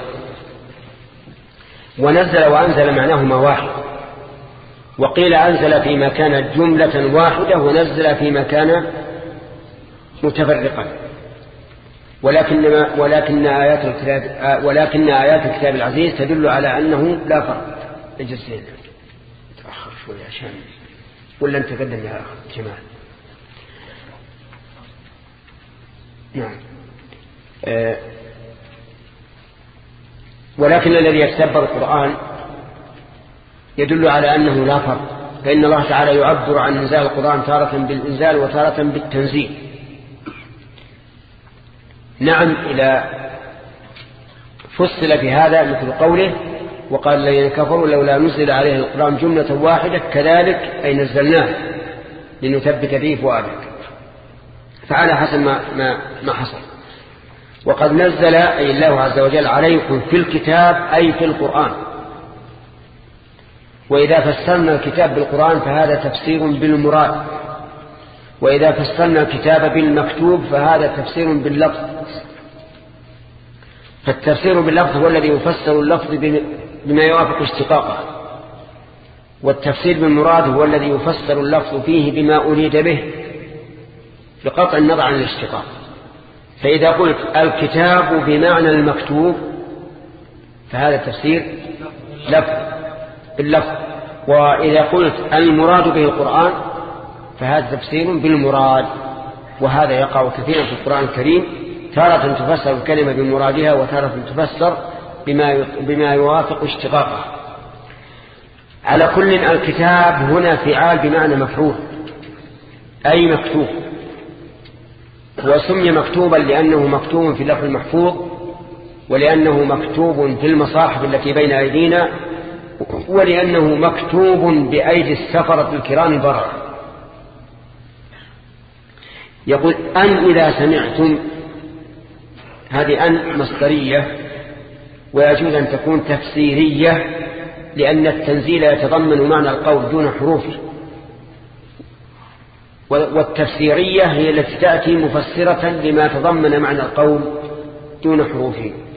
S1: ونزل وأنزل معناهما واحد، وقيل أنزل فيما كانت جملة واحدة ونزل فيما كان متفرقا. ولكن ولكن آيات الكتاب ولكن آيات الكتاب العزيز تدل على أنه لا فرق. اجلس هنا تأخر شوي عشان ولا نتقدم يا أخ جمال. نعم. أه ولكن الذي يتدبر القرآن يدل على أنه لا فرق، فإن الله تعالى يعبر عن إنزال القرآن تارة بالإنزال وتارة بالتنزيل. نعم إلى فصل في هذا مثل قوله وقال الذين كفروا لولا نزل عليه القرآن جملة واحدة كذلك أي نزلناه لنثبت به فؤادك، فعلى حسب ما, ما, ما حصل. وقد نزل أي الله عز وجل عليكم في الكتاب أي في القرآن. وإذا فسرنا الكتاب بالقرآن فهذا تفسير بالمراد، وإذا فسرنا الكتاب بالمكتوب فهذا تفسير باللفظ. فالتفسير باللفظ هو الذي يفسر اللفظ بما يوافق اشتقاقه، والتفسير بالمراد هو الذي يفسر اللفظ فيه بما أريد به بقطع النظر عن الاشتقاق. فإذا قلت الكتاب بمعنى المكتوب فهذا تفسير لفظ باللفظ، وإذا قلت المراد به القرآن فهذا تفسير بالمراد. وهذا يقع كثيرا في القرآن الكريم، تارة تفسر الكلمة بمرادها وتارة تفسر بما بما يوافق اشتقاقها. على كل الكتاب هنا فعال بمعنى مفعول أي مكتوب، وسمي مكتوبا لأنه مكتوب في اللوح المحفوظ، ولأنه مكتوب في المصاحف التي بين أيدينا، ولأنه مكتوب بأيدي السفرة الكرام البررة. يقول أن إذا سمعتم، هذه أن مصدرية، ويجوز أن تكون تفسيرية لأن التنزيل يتضمن معنى القول دون حروفه، والتفسيرية هي التي تأتي مفسرة لما تضمن معنى القول دون حروفه.